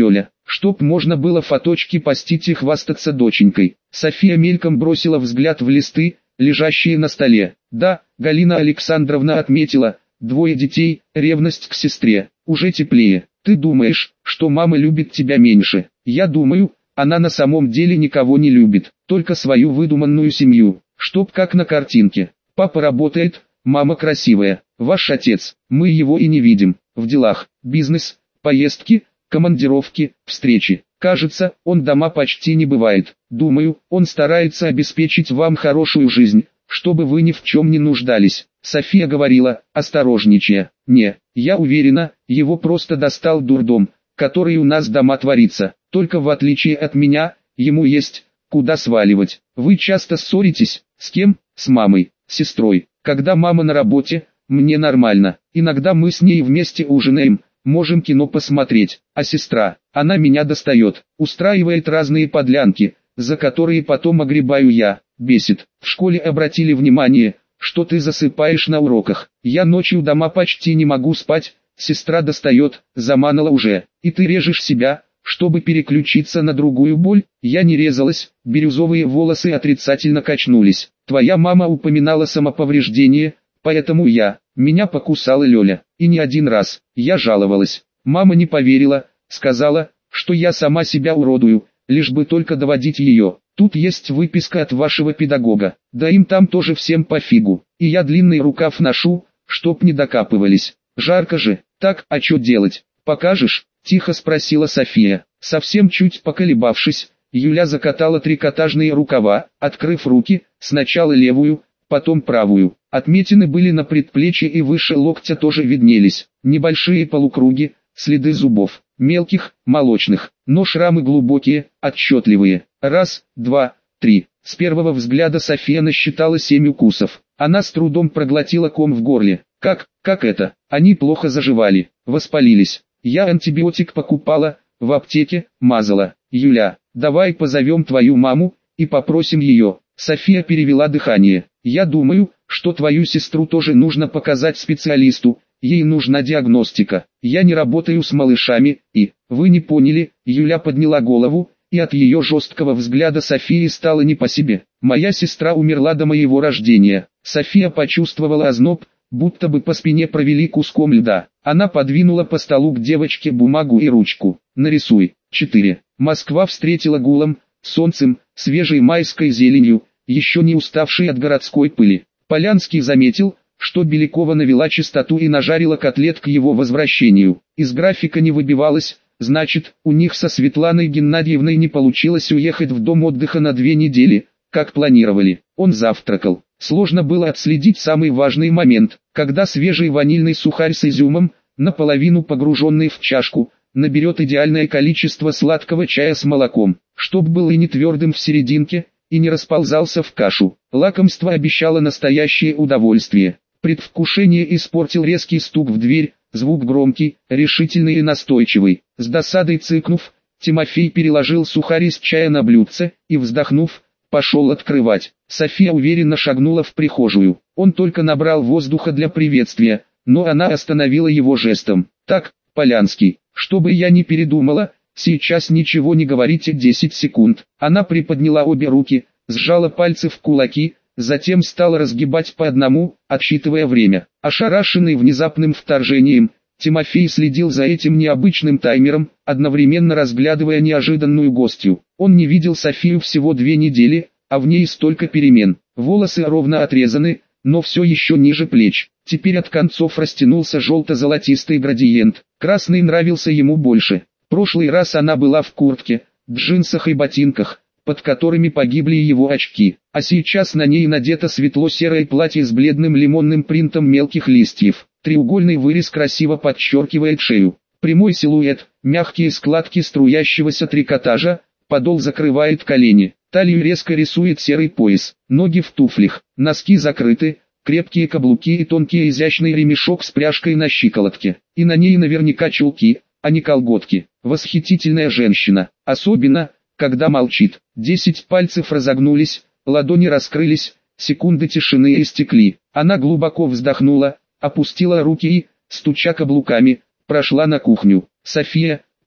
чтоб можно было фоточки постить и хвастаться доченькой. София мельком бросила взгляд в листы, лежащие на столе. Да, Галина Александровна отметила, двое детей, ревность к сестре, уже теплее. Ты думаешь, что мама любит тебя меньше? Я думаю, она на самом деле никого не любит, только свою выдуманную семью, чтоб как на картинке. Папа работает, мама красивая, ваш отец, мы его и не видим, в делах, бизнес, поездки, командировки, встречи. Кажется, он дома почти не бывает. Думаю, он старается обеспечить вам хорошую жизнь, чтобы вы ни в чем не нуждались. София говорила, осторожничая. Не, я уверена, его просто достал дурдом, который у нас дома творится. Только в отличие от меня, ему есть куда сваливать. Вы часто ссоритесь? С кем? С мамой, сестрой. Когда мама на работе, мне нормально. Иногда мы с ней вместе ужинаем. Можем кино посмотреть, а сестра, она меня достает, устраивает разные подлянки, за которые потом огребаю я, бесит. В школе обратили внимание, что ты засыпаешь на уроках. Я ночью дома почти не могу спать, сестра достает, заманала уже, и ты режешь себя, чтобы переключиться на другую боль. Я не резалась, бирюзовые волосы отрицательно качнулись. Твоя мама упоминала самоповреждение, поэтому я, меня покусала Лёля, и не один раз. Я жаловалась. Мама не поверила, сказала, что я сама себя уродую, лишь бы только доводить ее. Тут есть выписка от вашего педагога, да им там тоже всем пофигу. И я длинный рукав ношу, чтоб не докапывались. Жарко же, так, а что делать? Покажешь? Тихо спросила София. Совсем чуть поколебавшись, Юля закатала трикотажные рукава, открыв руки, сначала левую, потом правую. Отметины были на предплечье и выше локтя тоже виднелись. Небольшие полукруги, следы зубов, мелких, молочных, но шрамы глубокие, отчетливые. Раз, два, три. С первого взгляда София насчитала семь укусов. Она с трудом проглотила ком в горле. Как, как это? Они плохо заживали, воспалились. Я антибиотик покупала, в аптеке, мазала. Юля, давай позовем твою маму и попросим ее. София перевела дыхание. Я думаю, что твою сестру тоже нужно показать специалисту, ей нужна диагностика. Я не работаю с малышами, и, вы не поняли, Юля подняла голову, и от ее жесткого взгляда Софии стало не по себе. Моя сестра умерла до моего рождения. София почувствовала озноб, будто бы по спине провели куском льда. Она подвинула по столу к девочке бумагу и ручку. Нарисуй. четыре. Москва встретила гулом, солнцем, свежей майской зеленью, еще не уставшей от городской пыли. Полянский заметил, что Белякова навела чистоту и нажарила котлет к его возвращению. Из графика не выбивалось, значит, у них со Светланой Геннадьевной не получилось уехать в дом отдыха на две недели, как планировали. Он завтракал. Сложно было отследить самый важный момент, когда свежий ванильный сухарь с изюмом, наполовину погруженный в чашку, наберет идеальное количество сладкого чая с молоком, чтоб был и не твердым в серединке, и не расползался в кашу. Лакомство обещало настоящее удовольствие. Предвкушение испортил резкий стук в дверь, звук громкий, решительный и настойчивый. С досадой цыкнув, Тимофей переложил сухарь из чая на блюдце, и, вздохнув, пошел открывать. София уверенно шагнула в прихожую. Он только набрал воздуха для приветствия, но она остановила его жестом. «Так, Полянский, чтобы я не передумала, сейчас ничего не говорите десять секунд». Она приподняла обе руки, сжала пальцы в кулаки, затем стала разгибать по одному, отсчитывая время. Ошарашенный внезапным вторжением, Тимофей следил за этим необычным таймером, одновременно разглядывая неожиданную гостью. Он не видел Софию всего две недели, а в ней столько перемен. Волосы ровно отрезаны, но все еще ниже плеч. Теперь от концов растянулся желто-золотистый градиент. Красный нравился ему больше. Прошлый раз она была в куртке, джинсах и ботинках, под которыми погибли его очки, а сейчас на ней надето светло-серое платье с бледным лимонным принтом мелких листьев. Треугольный вырез красиво подчеркивает шею. Прямой силуэт, мягкие складки струящегося трикотажа, подол закрывает колени, талию резко рисует серый пояс, ноги в туфлях, носки закрыты, крепкие каблуки и тонкий изящный ремешок с пряжкой на щиколотке, и на ней наверняка чулки, а не колготки. Восхитительная женщина, особенно, когда молчит. Десять пальцев разогнулись, ладони раскрылись, секунды тишины истекли. Она глубоко вздохнула, опустила руки и, стуча каблуками, прошла на кухню. «София,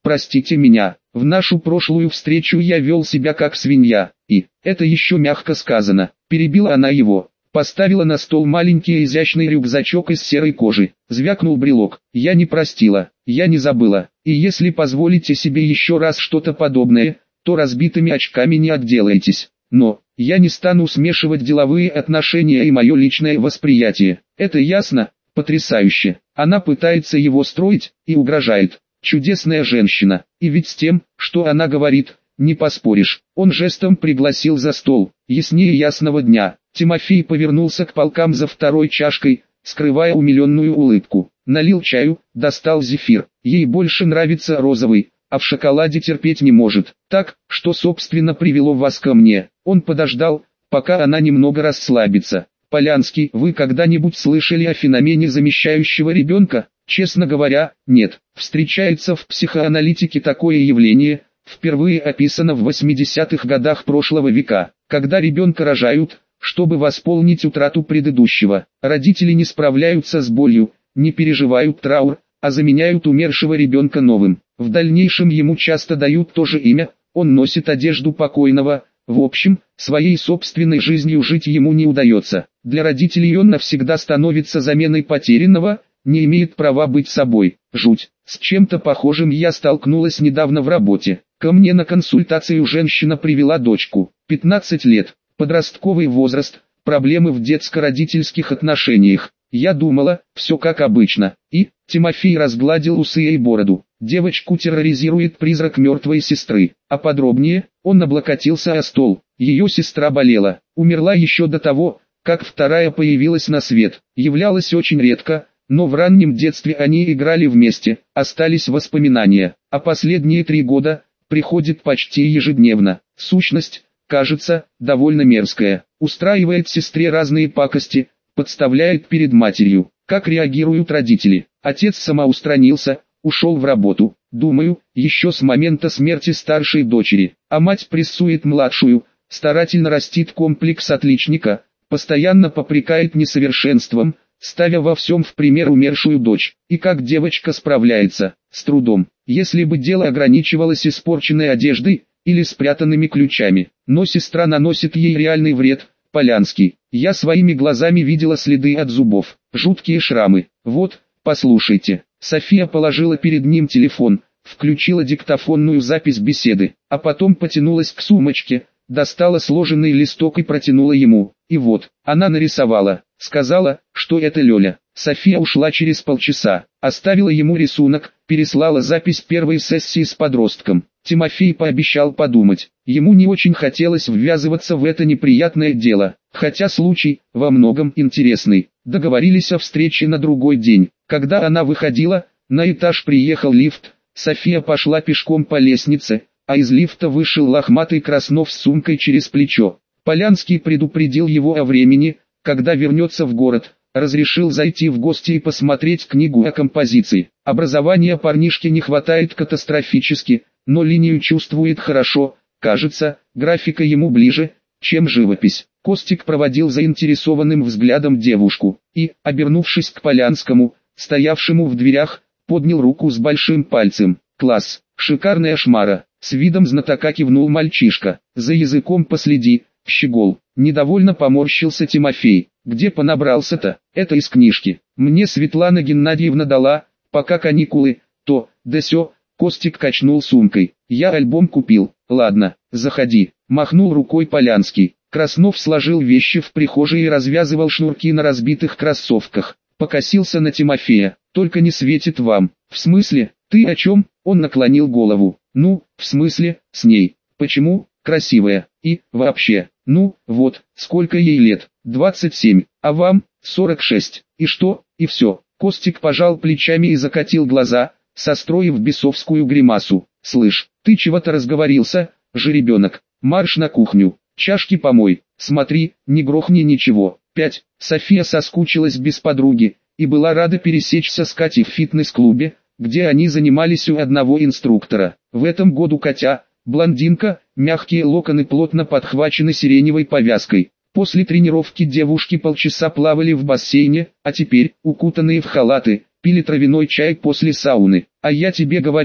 простите меня, в нашу прошлую встречу я вел себя как свинья, и, это еще мягко сказано, перебила она его. Поставила на стол маленький изящный рюкзачок из серой кожи. Звякнул брелок. Я не простила, я не забыла. И если позволите себе еще раз что-то подобное, то разбитыми очками не отделаетесь. Но, я не стану смешивать деловые отношения и мое личное восприятие. Это ясно? Потрясающе. Она пытается его строить и угрожает. Чудесная женщина. И ведь с тем, что она говорит, не поспоришь. Он жестом пригласил за стол. Яснее ясного дня. Тимофей повернулся к полкам за второй чашкой, скрывая умиленную улыбку. Налил чаю, достал зефир. Ей больше нравится розовый, а в шоколаде терпеть не может. Так, что собственно привело вас ко мне? Он подождал, пока она немного расслабится. Полянский, вы когда-нибудь слышали о феномене замещающего ребенка? Честно говоря, нет. Встречается в психоаналитике такое явление, впервые описано в восьмидесятых годах прошлого века, когда ребенка рожают, чтобы восполнить утрату предыдущего. Родители не справляются с болью, не переживают траур, а заменяют умершего ребенка новым. В дальнейшем ему часто дают то же имя, он носит одежду покойного. В общем, своей собственной жизнью жить ему не удается. Для родителей он навсегда становится заменой потерянного, не имеет права быть собой. Жуть. С чем-то похожим я столкнулась недавно в работе. Ко мне на консультацию женщина привела дочку. пятнадцать лет. Подростковый возраст, проблемы в детско-родительских отношениях. Я думала, все как обычно. И, Тимофей разгладил усы и бороду. Девочку терроризирует призрак мертвой сестры. А подробнее, он облокотился о стол. Ее сестра болела. Умерла еще до того, как вторая появилась на свет. Являлась очень редко, но в раннем детстве они играли вместе. Остались воспоминания. А последние три года, приходит почти ежедневно. Сущность, кажется, довольно мерзкая. Устраивает сестре разные пакости, подставляет перед матерью. Как реагируют родители? Отец самоустранился, ушел в работу. Думаю, еще с момента смерти старшей дочери. А мать прессует младшую, старательно растит комплекс отличника, постоянно попрекает несовершенством, ставя во всем в пример умершую дочь. И как девочка справляется? С трудом. Если бы дело ограничивалось испорченной одеждой или спрятанными ключами. Но сестра наносит ей реальный вред. Полянский. Я своими глазами видела следы от зубов. Жуткие шрамы. Вот, послушайте. София положила перед ним телефон, включила диктофонную запись беседы, а потом потянулась к сумочке, достала сложенный листок и протянула ему. И вот, она нарисовала, сказала, что это Лёля. София ушла через полчаса, оставила ему рисунок, переслала запись первой сессии с подростком. Тимофей пообещал подумать. Ему не очень хотелось ввязываться в это неприятное дело, хотя случай, во многом интересный. Договорились о встрече на другой день. Когда она выходила, на этаж приехал лифт, София пошла пешком по лестнице, а из лифта вышел лохматый Краснов с сумкой через плечо. Полянский предупредил его о времени, когда вернется в город, разрешил зайти в гости и посмотреть книгу о композиции. Образования парнишке не хватает катастрофически, но линию чувствует хорошо, кажется, графика ему ближе, чем живопись. Костик проводил заинтересованным взглядом девушку, и, обернувшись к Полянскому, стоявшему в дверях, поднял руку с большим пальцем. «Класс, шикарная шмара!» С видом знатока кивнул мальчишка. «За языком последи, щегол!» Недовольно поморщился Тимофей. «Где понабрался-то? Это из книжки. Мне Светлана Геннадьевна дала, пока каникулы, то, да сё». Костик качнул сумкой. «Я альбом купил. Ладно, заходи», — махнул рукой Полянский. Краснов сложил вещи в прихожей и развязывал шнурки на разбитых кроссовках. Покосился на Тимофея. «Только не светит вам». «В смысле? Ты о чем?» Он наклонил голову. «Ну, в смысле, с ней. Почему? Красивая. И, вообще, ну, вот, сколько ей лет? двадцать семь. А вам? сорок шесть. И что? И все». Костик пожал плечами и закатил глаза, состроив бесовскую гримасу. «Слышь, ты чего-то разговорился, жеребенок? Марш на кухню, чашки помой, смотри, не грохни ничего». пять. София соскучилась без подруги, и была рада пересечься с Катей в фитнес-клубе, где они занимались у одного инструктора. В этом году Катя, блондинка, мягкие локоны плотно подхвачены сиреневой повязкой. После тренировки девушки полчаса плавали в бассейне, а теперь, укутанные в халаты, пили травяной чай после сауны. «А я тебе говорю,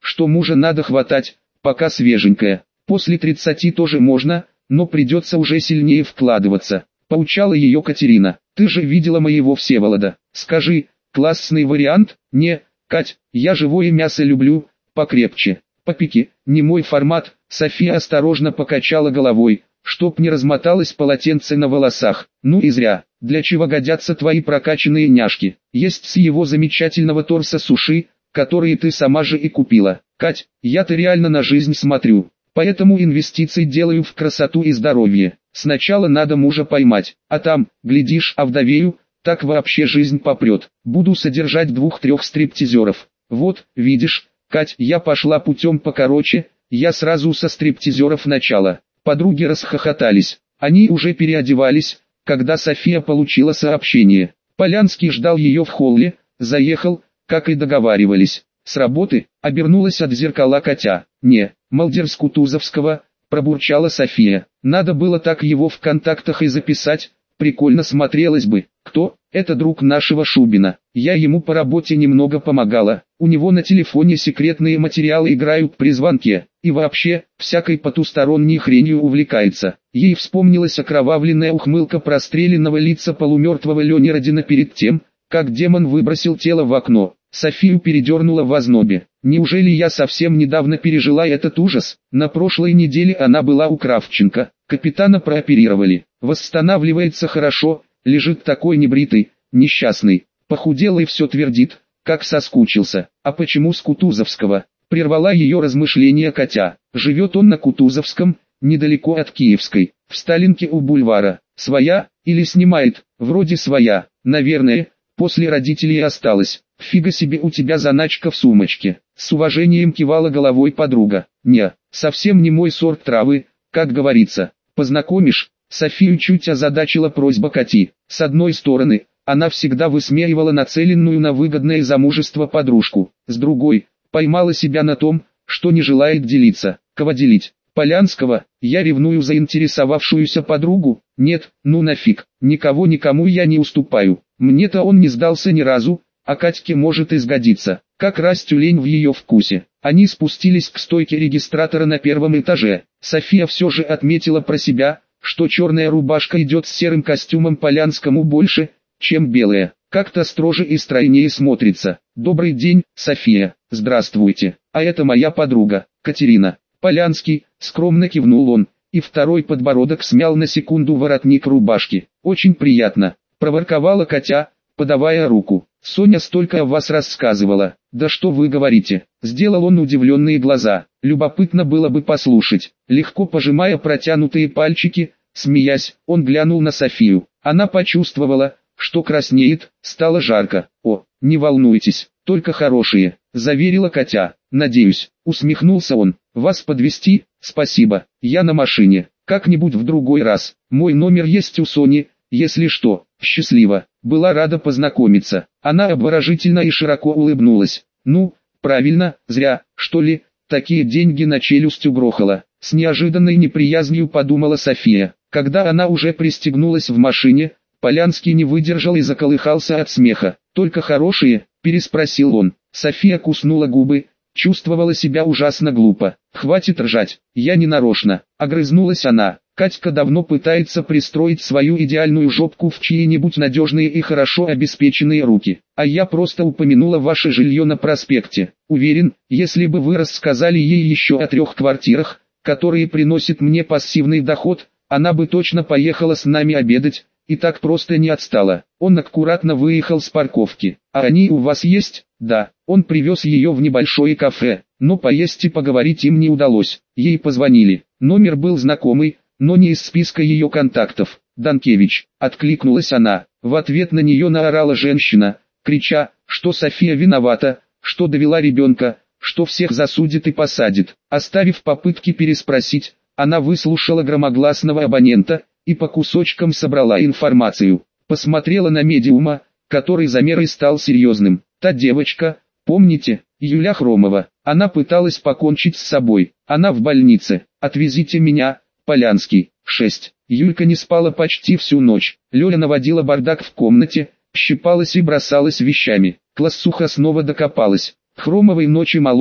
что мужа надо хватать, пока свеженькая. После тридцати тоже можно, но придется уже сильнее вкладываться. Поучала ее Катерина. Ты же видела моего Всеволода. Скажи, классный вариант? Не, Кать, я живое мясо люблю, покрепче. Попики, не мой формат. София осторожно покачала головой, чтоб не размоталось полотенце на волосах. Ну и зря. Для чего годятся твои прокачанные няшки? Есть с его замечательного торса суши, которые ты сама же и купила. Кать, я-то реально на жизнь смотрю. Поэтому инвестиции делаю в красоту и здоровье. Сначала надо мужа поймать, а там, глядишь, овдовею, так вообще жизнь попрет. Буду содержать двух-трех стриптизеров. Вот, видишь, Кать, я пошла путем покороче, я сразу со стриптизеров начала. Подруги расхохотались. Они уже переодевались, когда София получила сообщение. Полянский ждал ее в холле, заехал, как и договаривались. С работы, обернулась от зеркала Катя. Не, Малдер с Кутузовского, пробурчала София. Надо было так его в контактах и записать, прикольно смотрелось бы. Кто? Это друг нашего Шубина. Я ему по работе немного помогала. У него на телефоне секретные материалы играют при звонке. И вообще, всякой потусторонней хренью увлекается. Ей вспомнилась окровавленная ухмылка простреленного лица полумертвого Лени Родина перед тем, как демон выбросил тело в окно. Софию передернула в ознобе. Неужели я совсем недавно пережила этот ужас? На прошлой неделе она была у Кравченко. Капитана прооперировали. Восстанавливается хорошо, лежит такой небритый, несчастный. Похудел и все твердит, как соскучился. А почему с Кутузовского? Прервала ее размышления Катя. Живет он на Кутузовском, недалеко от Киевской, в Сталинке у бульвара. Своя, или снимает? Вроде своя, наверное, после родителей осталась. Фига себе у тебя заначка в сумочке. С уважением кивала головой подруга. Не, совсем не мой сорт травы, как говорится. Познакомишь? Софию чуть озадачила просьба Кати. С одной стороны, она всегда высмеивала нацеленную на выгодное замужество подружку. С другой, поймала себя на том, что не желает делиться. Кого делить? Полянского? Я ревную заинтересовавшуюся подругу? Нет, ну нафиг, никого никому я не уступаю. Мне-то он не сдался ни разу, а Катьке может и сгодиться. Как раз тюлень в ее вкусе. Они спустились к стойке регистратора на первом этаже. София все же отметила про себя, что черная рубашка идет с серым костюмом Полянскому больше, чем белая. Как-то строже и стройнее смотрится. Добрый день, София. Здравствуйте. А это моя подруга, Катерина. Полянский, скромно кивнул он, и второй подбородок смял на секунду воротник рубашки. Очень приятно, проворковала Катя, подавая руку. Соня столько о вас рассказывала. Да что вы говорите? Сделал он удивленные глаза. Любопытно было бы послушать. Легко пожимая протянутые пальчики, смеясь, он глянул на Софию. Она почувствовала, что краснеет, стало жарко. О, не волнуйтесь, только хорошие, заверила Катя. Надеюсь, усмехнулся он. Вас подвезти? Спасибо, я на машине. Как-нибудь в другой раз. Мой номер есть у Сони, если что. Счастливо. Была рада познакомиться. Она обворожительно и широко улыбнулась. Ну, правильно, зря, что ли, такие деньги на челюсть угрохала. С неожиданной неприязнью подумала София. Когда она уже пристегнулась в машине, Полянский не выдержал и заколыхался от смеха. «Только хорошие?» – переспросил он. София куснула губы, чувствовала себя ужасно глупо. «Хватит ржать, я не нарочно», – огрызнулась она. Катька давно пытается пристроить свою идеальную жопку в чьи-нибудь надежные и хорошо обеспеченные руки. А я просто упомянула ваше жилье на проспекте. Уверен, если бы вы рассказали ей еще о трех квартирах, которые приносят мне пассивный доход, она бы точно поехала с нами обедать, и так просто не отстала. Он аккуратно выехал с парковки. А они у вас есть? Да. Он привез ее в небольшое кафе, но поесть и поговорить им не удалось. Ей позвонили. Номер был знакомый, но не из списка ее контактов. «Данкевич», — откликнулась она. В ответ на нее наорала женщина, крича, что София виновата, что довела ребенка, что всех засудит и посадит. Оставив попытки переспросить, она выслушала громогласного абонента и по кусочкам собрала информацию. Посмотрела на медиума, который замер и стал серьезным. Та девочка, помните, Юля Хромова, она пыталась покончить с собой. Она в больнице. Отвезите меня. Полянский. шесть. Юлька не спала почти всю ночь. Лёля наводила бардак в комнате, щипалась и бросалась вещами. Классуха снова докопалась. Хромовой ночи мало,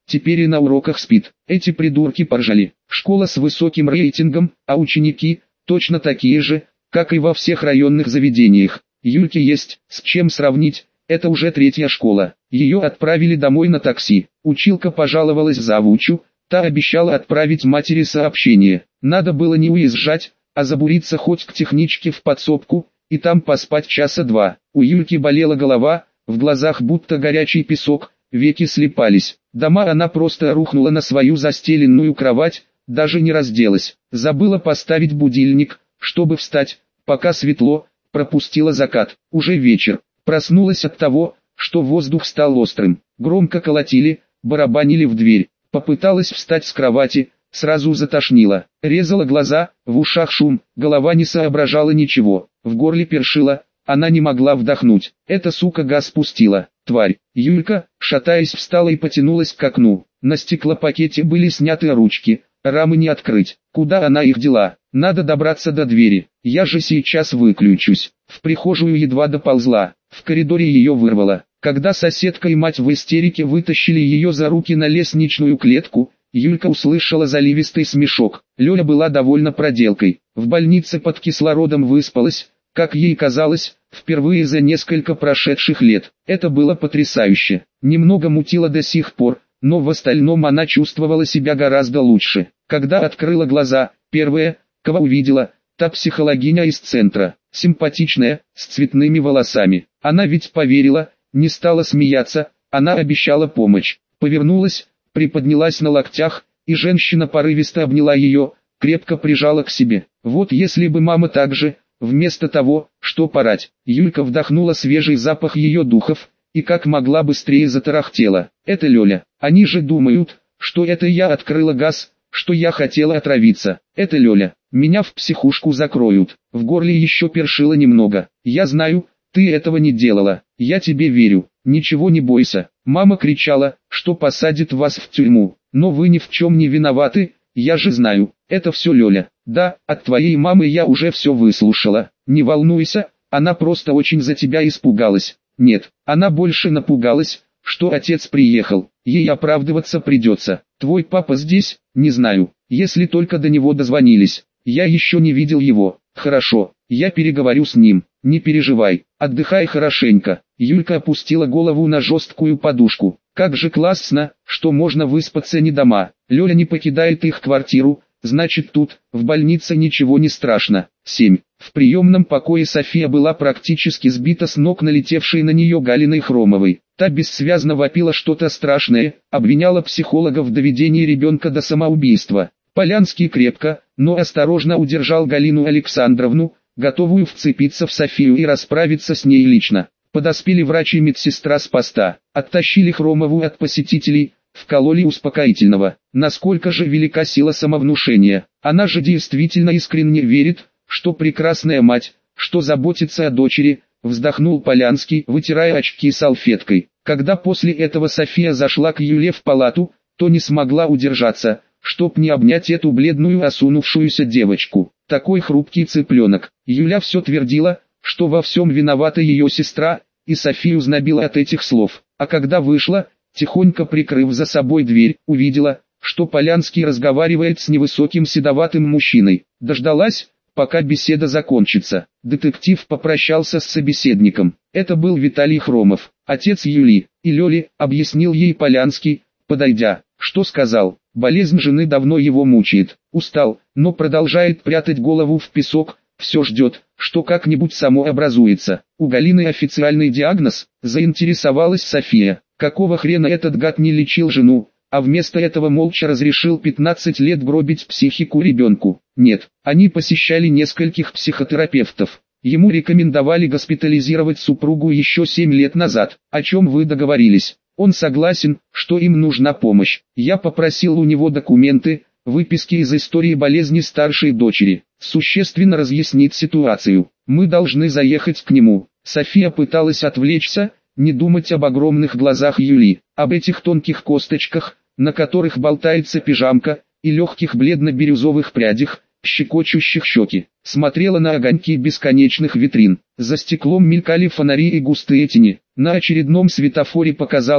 теперь и на уроках спит. Эти придурки поржали. Школа с высоким рейтингом, а ученики точно такие же, как и во всех районных заведениях. Юльке есть с чем сравнить, это уже третья школа. Ее отправили домой на такси. Училка пожаловалась завучу, та обещала отправить матери сообщение. Надо было не уезжать, а забуриться хоть к техничке в подсобку, и там поспать часа два. У Юльки болела голова, в глазах будто горячий песок, веки слипались. Дома она просто рухнула на свою застеленную кровать, даже не разделась. Забыла поставить будильник, чтобы встать, пока светло, пропустила закат. Уже вечер. Проснулась от того, что воздух стал острым. Громко колотили, барабанили в дверь. Попыталась встать с кровати, сразу затошнило. Резала глаза, в ушах шум, голова не соображала ничего. В горле першило, она не могла вдохнуть. Эта сука газ пустила. Тварь. Юлька, шатаясь, встала и потянулась к окну. На стеклопакете были сняты ручки, рамы не открыть. Куда она их дела? Надо добраться до двери. Я же сейчас выключусь. В прихожую едва доползла. В коридоре ее вырвало. Когда соседка и мать в истерике вытащили ее за руки на лестничную клетку, Юлька услышала заливистый смешок. Лёля была довольна проделкой. В больнице под кислородом выспалась, как ей казалось, впервые за несколько прошедших лет. Это было потрясающе. Немного мутило до сих пор, но в остальном она чувствовала себя гораздо лучше. Когда открыла глаза, первая, кого увидела, та психологиня из центра, симпатичная, с цветными волосами. Она ведь поверила, не стала смеяться, она обещала помощь. Повернулась, приподнялась на локтях, и женщина порывисто обняла ее, крепко прижала к себе. Вот если бы мама так же, вместо того, что порать. Юлька вдохнула свежий запах ее духов, и как могла быстрее затарахтела. Это Лёля. Они же думают, что это я открыла газ, что я хотела отравиться. Это Лёля. Меня в психушку закроют. В горле еще першило немного. Я знаю, ты этого не делала. Я тебе верю. Ничего не бойся. Мама кричала, что посадит вас в тюрьму. Но вы ни в чем не виноваты, я же знаю. Это все Лёля. Да, от твоей мамы я уже все выслушала. Не волнуйся, она просто очень за тебя испугалась. Нет, она больше напугалась, что отец приехал. Ей оправдываться придется. Твой папа здесь? Не знаю. Если только до него дозвонились. Я еще не видел его. Хорошо, я переговорю с ним. Не переживай, отдыхай хорошенько. Юлька опустила голову на жесткую подушку. Как же классно, что можно выспаться не дома. Лёля не покидает их квартиру, значит тут, в больнице ничего не страшно. семь. В приемном покое София была практически сбита с ног налетевшей на нее Галиной Хромовой. Та бессвязно вопила что-то страшное, обвиняла психолога в доведении ребенка до самоубийства. Полянский крепко, но осторожно удержал Галину Александровну, готовую вцепиться в Софию и расправиться с ней лично. Подоспели врач и медсестра с поста, оттащили Хромову от посетителей, вкололи успокоительного. Насколько же велика сила самовнушения. Она же действительно искренне верит, что прекрасная мать, что заботится о дочери, вздохнул Полянский, вытирая очки салфеткой. Когда после этого София зашла к Юле в палату, то не смогла удержаться, чтоб не обнять эту бледную осунувшуюся девочку. Такой хрупкий цыпленок. Юля все твердила, что во всем виновата ее сестра, и Софию знобила от этих слов. А когда вышла, тихонько прикрыв за собой дверь, увидела, что Полянский разговаривает с невысоким седоватым мужчиной. Дождалась, пока беседа закончится. Детектив попрощался с собеседником. Это был Виталий Хромов, отец Юли, и Лёли, объяснил ей Полянский, подойдя. Что сказал? Болезнь жены давно его мучает. Устал, но продолжает прятать голову в песок, все ждет, что как-нибудь само образуется. У Галины официальный диагноз, заинтересовалась София. Какого хрена этот гад не лечил жену, а вместо этого молча разрешил пятнадцать лет гробить психику ребенку? Нет, они посещали нескольких психотерапевтов. Ему рекомендовали госпитализировать супругу еще семь лет назад. О чем вы договорились? Он согласен, что им нужна помощь. Я попросил у него документы, выписки из истории болезни старшей дочери. Существенно разъяснить ситуацию. Мы должны заехать к нему. София пыталась отвлечься, не думать об огромных глазах Юли, об этих тонких косточках, на которых болтается пижамка, и легких бледно-бирюзовых прядях, щекочущих щеки. Смотрела на огоньки бесконечных витрин. За стеклом мелькали фонари и густые тени. На очередном светофоре показалось,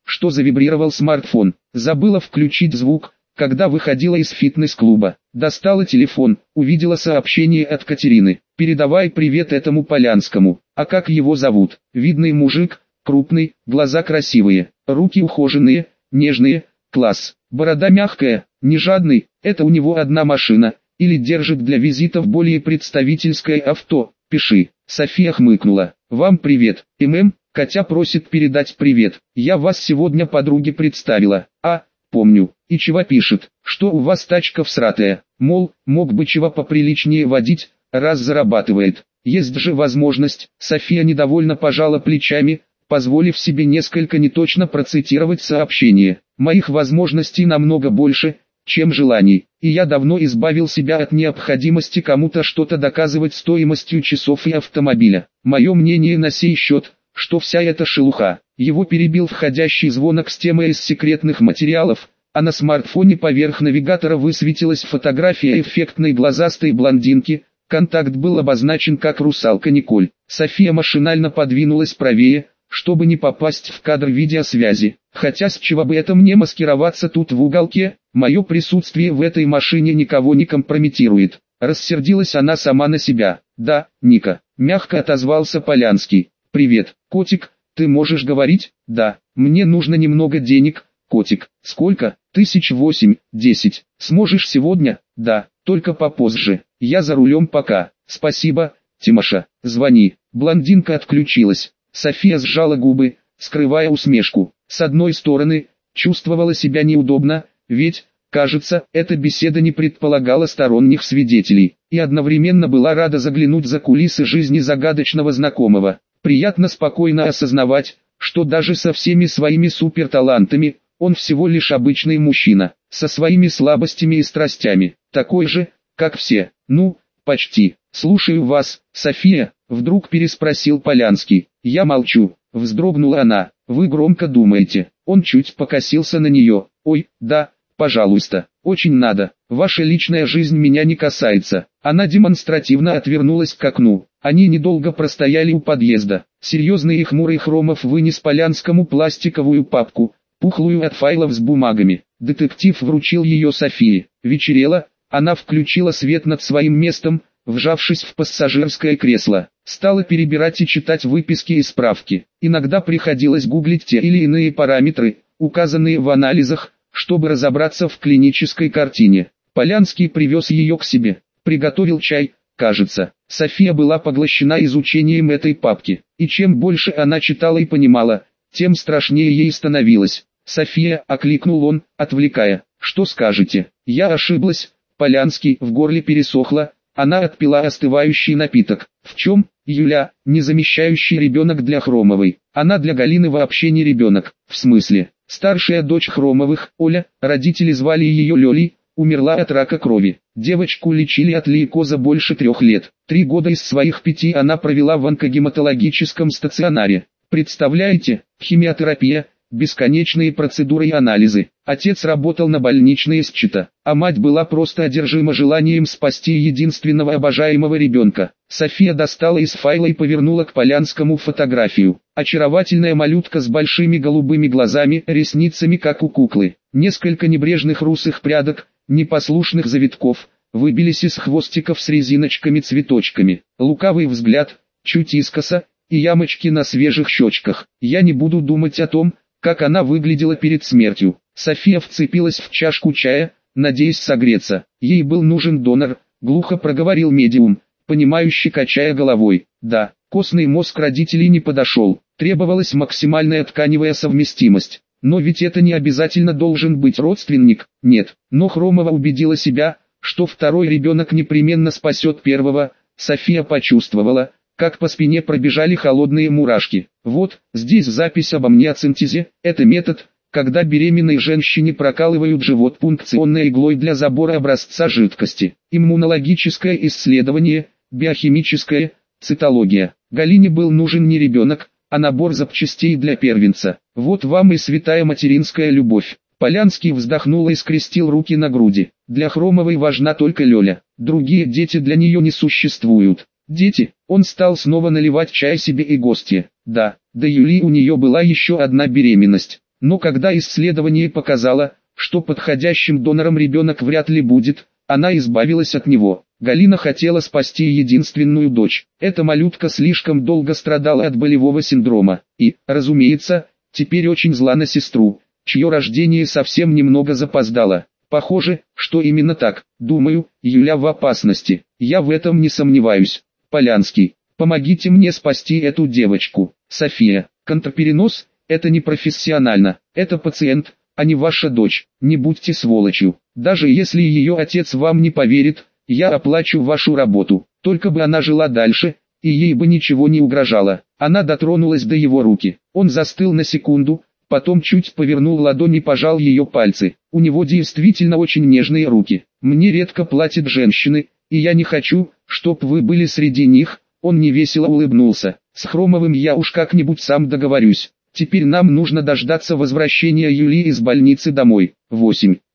что завибрировал смартфон. Забыла включить звук, когда выходила из фитнес-клуба. Достала телефон, увидела сообщение от Катерины. «Передавай привет этому Полянскому». А как его зовут? Видный мужик, крупный, глаза красивые, руки ухоженные, нежные, класс. Борода мягкая, не жадный, это у него одна машина. Или держит для визитов более представительское авто. Пиши. София хмыкнула. «Вам привет, ММ, Катя просит передать привет. Я вас сегодня подруге представила». «А, помню. И чего пишет, что у вас тачка всратая, мол, мог бы чего поприличнее водить, раз зарабатывает. Есть же возможность». София недовольно пожала плечами, позволив себе несколько неточно процитировать сообщение. «Моих возможностей намного больше, чем желаний, и я давно избавил себя от необходимости кому-то что-то доказывать стоимостью часов и автомобиля. Мое мнение на сей счет, что вся эта шелуха». Его перебил входящий звонок с темой из секретных материалов, а на смартфоне поверх навигатора высветилась фотография эффектной глазастой блондинки. Контакт был обозначен как «Русалка Николь». София машинально подвинулась правее, чтобы не попасть в кадр видеосвязи. Хотя с чего бы это мне маскироваться тут в уголке, мое присутствие в этой машине никого не компрометирует. Рассердилась она сама на себя. «Да, Ника», — мягко отозвался Полянский. «Привет, котик, ты можешь говорить?» «Да, мне нужно немного денег, котик». «Сколько?» «Тысяч восемь, десять. Сможешь сегодня?» «Да, только попозже. Я за рулем пока». «Спасибо, Тимоша, звони». Блондинка отключилась. София сжала губы, скрывая усмешку. С одной стороны, чувствовала себя неудобно, ведь, кажется, эта беседа не предполагала сторонних свидетелей, и одновременно была рада заглянуть за кулисы жизни загадочного знакомого. Приятно спокойно осознавать, что даже со всеми своими суперталантами, он всего лишь обычный мужчина, со своими слабостями и страстями, такой же, как все. «Ну, почти. Слушаю вас, София», — вдруг переспросил Полянский. «Я молчу», — вздрогнула она. «Вы громко думаете». Он чуть покосился на нее. «Ой, да, пожалуйста, очень надо. Ваша личная жизнь меня не касается». Она демонстративно отвернулась к окну. Они недолго простояли у подъезда. Серьезный и хмурый Хромов вынес Полянскому пластиковую папку, пухлую от файлов с бумагами. Детектив вручил ее Софии. Вечерело, она включила свет над своим местом, вжавшись в пассажирское кресло. Стала перебирать и читать выписки и справки. Иногда приходилось гуглить те или иные параметры, указанные в анализах, чтобы разобраться в клинической картине. Полянский привез ее к себе, приготовил чай. Кажется, София была поглощена изучением этой папки, и чем больше она читала и понимала, тем страшнее ей становилось. «София», — окликнул он, отвлекая, — «что скажете?» «Я ошиблась». Полянский в горле пересохло, она отпила остывающий напиток. «В чем?» «Юля, не замещающий ребенок для Хромовой. Она для Галины вообще не ребенок». «В смысле?» «Старшая дочь Хромовых, Оля, родители звали ее Лёлей, умерла от рака крови. Девочку лечили от лейкоза больше трех лет. Три года из своих пяти она провела в онкогематологическом стационаре. Представляете, химиотерапия, бесконечные процедуры и анализы. Отец работал на больничной счета, а мать была просто одержима желанием спасти единственного обожаемого ребенка». София достала из файла и повернула к Полянскому фотографию. Очаровательная малютка с большими голубыми глазами, ресницами как у куклы. Несколько небрежных русых прядок, непослушных завитков, выбились из хвостиков с резиночками-цветочками. Лукавый взгляд, чуть искоса, и ямочки на свежих щечках. «Я не буду думать о том, как она выглядела перед смертью». София вцепилась в чашку чая, надеясь согреться. Ей был нужен донор, глухо проговорил медиум, понимающе качая головой. Да, костный мозг родителей не подошел, требовалась максимальная тканевая совместимость. Но ведь это не обязательно должен быть родственник. Нет, но Хромова убедила себя, что второй ребенок непременно спасет первого. София почувствовала, как по спине пробежали холодные мурашки. Вот, здесь запись об амниоцентезе. Это метод, когда беременной женщине прокалывают живот пункционной иглой для забора образца жидкости. Иммунологическое исследование, биохимическое, цитология. Галине был нужен не ребенок, а набор запчастей для первенца. Вот вам и святая материнская любовь. Полянский вздохнул и скрестил руки на груди. Для Хромовой важна только Лёля. Другие дети для нее не существуют. Дети, он стал снова наливать чай себе и гостье. Да, до Юли у нее была еще одна беременность. Но когда исследование показало, что подходящим донором ребенок вряд ли будет, она избавилась от него. Галина хотела спасти единственную дочь. Эта малютка слишком долго страдала от болевого синдрома. И, разумеется, теперь очень зла на сестру, чье рождение совсем немного запоздало. Похоже, что именно так. Думаю, Юля в опасности. Я в этом не сомневаюсь. Полянский, помогите мне спасти эту девочку. София, контрперенос – это не профессионально. Это пациент, а не ваша дочь. Не будьте сволочью. Даже если ее отец вам не поверит, я оплачу вашу работу. Только бы она жила дальше, и ей бы ничего не угрожало. Она дотронулась до его руки. Он застыл на секунду, потом чуть повернул ладонь и пожал ее пальцы. У него действительно очень нежные руки. Мне редко платят женщины, и я не хочу, чтоб вы были среди них. Он невесело улыбнулся. С Хромовым я уж как-нибудь сам договорюсь. Теперь нам нужно дождаться возвращения Юлии из больницы домой. восемь.